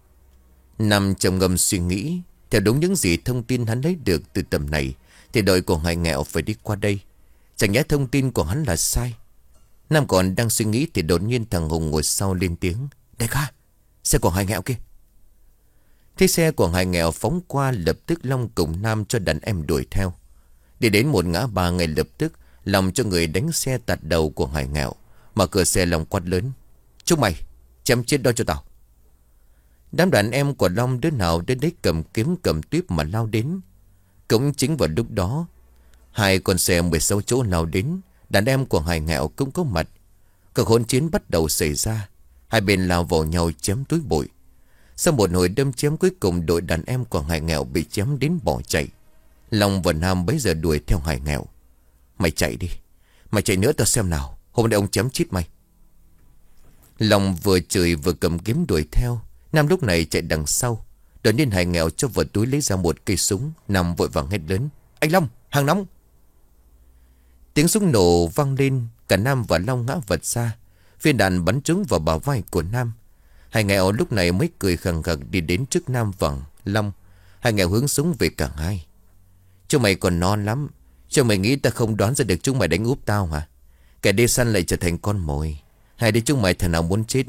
Nam trầm ngâm suy nghĩ. Theo đúng những gì thông tin hắn lấy được từ tầm này thì đội của Hải nghèo phải đi qua đây. Chẳng nhẽ thông tin của hắn là sai. Nam còn đang suy nghĩ thì đột nhiên thằng Hùng ngồi sau lên tiếng. Đại ca, xe của Hải nghèo kia. Thế xe của Hải nghèo phóng qua, lập tức Long cùng Nam cho đàn em đuổi theo. Đi đến một ngã ba, ngay lập tức Long cho người đánh xe tạt đầu của Hải nghèo. Mở cửa xe Long quát lớn. Chúng mày, chém chết đó cho tao. Đám đàn em của Long đứa nào đến đấy cầm kiếm cầm tuyếp mà lao đến. Cũng chính vào lúc đó, hai con xe mười sáu chỗ lao đến. Đàn em của Hải nghèo cũng có mặt. Cuộc hỗn chiến bắt đầu xảy ra. Hai bên lao vào nhau chém túi bụi. Sau một hồi đâm chém cuối cùng, đội đàn em của Hải nghèo bị chém đến bỏ chạy. Long và Nam bấy giờ đuổi theo Hải nghèo. Mày chạy đi, mày chạy nữa tao xem nào. Hôm nay ông chém chết mày. Long vừa chửi vừa cầm kiếm đuổi theo. Nam lúc này chạy đằng sau. Đột nhiên Hải nghèo cho vào túi lấy ra một cây súng. Nam vội vàng hét lớn. Anh Long, hàng nóng. Tiếng súng nổ vang lên. Cả Nam và Long ngã vật ra. Viên đạn bắn trúng vào bả vai của Nam. Hải nghèo lúc này mới cười khằng khặc đi đến trước Nam và Long. Hải nghèo hướng súng về cả hai. Chúng mày còn non lắm. Chúng mày nghĩ ta không đoán ra được chúng mày đánh úp tao hả? Kẻ đi săn lại trở thành con mồi. Hai đứa chúng mày thằng nào muốn chết.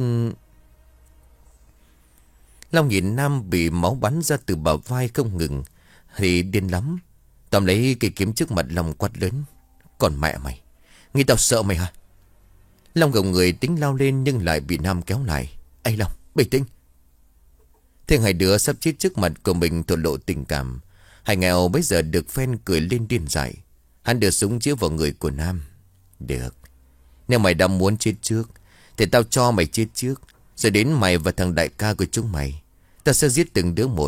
Long nhìn Nam bị máu bắn ra từ bả vai không ngừng thì điên lắm. Tóm lấy cây kiếm trước mặt Long quát lớn. Còn mẹ mày, nghĩ tao sợ mày hả? Long gồng người tính lao lên nhưng lại bị Nam kéo lại. Ê Long, bình tĩnh. Thế hai đứa sắp chết trước mặt của mình thổ lộ tình cảm. Hải nghèo bây giờ được phen cười lên điên dại. Hắn đưa súng chĩa vào người của Nam. Được, nếu mày đã muốn chết trước thì tao cho mày chết trước. Rồi đến mày và thằng đại ca của chúng mày. Tao sẽ giết từng đứa một.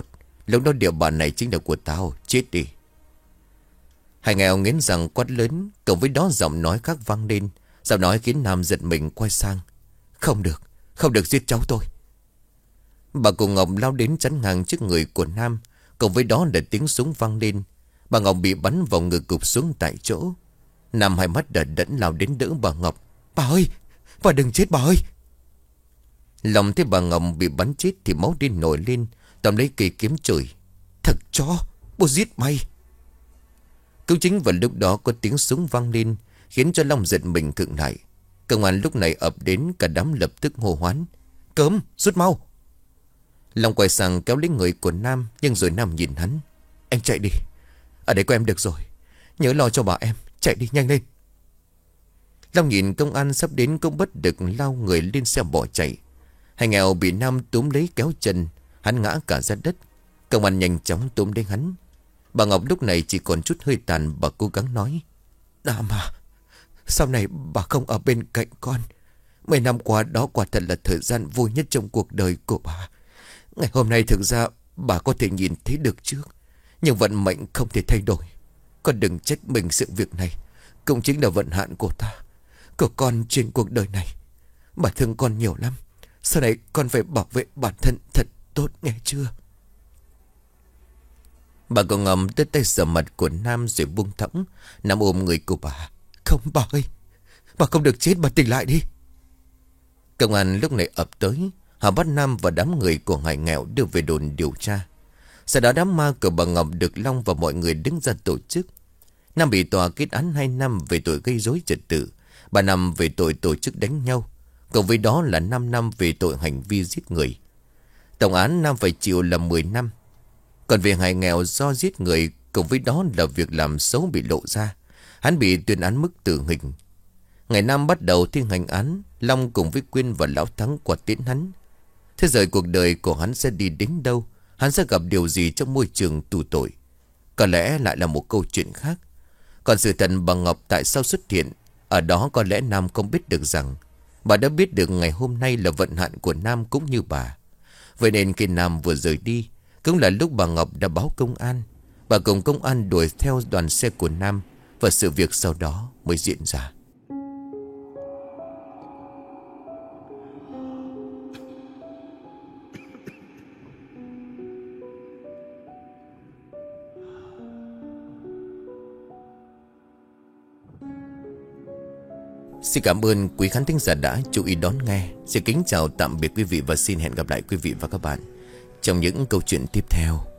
Lúc đó địa bàn này chính là của tao. Chết đi. Hai nghèo nghiến răng quát lớn. Cộng với đó giọng nói khác vang lên. Giọng nói khiến Nam giật mình quay sang. Không được, không được giết cháu tôi. Bà cụ Ngọc lao đến chắn ngang trước người của Nam. Cộng với đó là tiếng súng vang lên. Bà Ngọc bị bắn vào ngực gục xuống tại chỗ. Nam hai mắt đờ đẫn lao đến đỡ bà Ngọc. Bà ơi, bà đừng chết bà ơi. Lòng thấy bà Ngọc bị bắn chết thì máu điên nổi lên. Tóm lấy cây kiếm chửi. Thật chó, bố giết mày. Cũng chính vào lúc đó có tiếng súng vang lên, khiến cho Long giật mình khựng lại. Công an lúc này ập đến, cả đám lập tức hô hoán. Cấm, rút mau. Long quay sang kéo lấy người của Nam. Nhưng rồi Nam nhìn hắn. Anh chạy đi, ở đây có em được rồi. Nhớ lo cho bà em, chạy đi nhanh lên. Long nhìn công an sắp đến cũng bất lực lao người lên xe bỏ chạy. Hai nghèo bị Nam túm lấy kéo chân. Hắn ngã cả ra đất. Công an nhanh chóng túm lấy hắn. Bà Ngọc lúc này chỉ còn chút hơi tàn. Bà cố gắng nói. Nam à, sau này bà không ở bên cạnh con. Mấy năm qua đó quả thật là thời gian vui nhất trong cuộc đời của bà. Ngày hôm nay thực ra bà có thể nhìn thấy được trước, nhưng vận mệnh không thể thay đổi. Con đừng trách mình sự việc này. Cũng chính là vận hạn của ta, của con trên cuộc đời này. Bà thương con nhiều lắm. Sau này con phải bảo vệ bản thân thật tốt, nghe chưa? Bà còn ngầm tới tay sờ mặt của Nam rồi buông thõng. Nam ôm người của bà. Không bà ơi, bà không được chết, bà tỉnh lại đi. Công an lúc này ập tới. Họ bắt Nam và đám người của Hải nghèo đưa về đồn điều tra. Sau đó đám ma của bà Ngọc được Long và mọi người đứng ra tổ chức. Nam bị tòa kết án hai năm về tội gây rối trật tự, ba năm về tội tổ chức đánh nhau, cộng với đó là năm năm về tội hành vi giết người. Tổng án Nam phải chịu là mười năm. Còn về Hải nghèo do giết người, cộng với đó là việc làm xấu bị lộ ra, hắn bị tuyên án mức tử hình. Ngày Nam bắt đầu thi hành án, Long cùng với Quyên và Lão Thắng quạt tiễn hắn. Thế rồi cuộc đời của hắn sẽ đi đến đâu? Hắn sẽ gặp điều gì trong môi trường tù tội? Có lẽ lại là một câu chuyện khác. Còn sự thật bà Ngọc tại sao xuất hiện, ở đó có lẽ Nam không biết được rằng bà đã biết được ngày hôm nay là vận hạn của Nam cũng như bà. Vậy nên khi Nam vừa rời đi, cũng là lúc bà Ngọc đã báo công an. Bà cùng công an đuổi theo đoàn xe của Nam, và sự việc sau đó mới diễn ra. Xin cảm ơn quý khán thính giả đã chú ý đón nghe. Xin kính chào tạm biệt quý vị và xin hẹn gặp lại quý vị và các bạn trong những câu chuyện tiếp theo.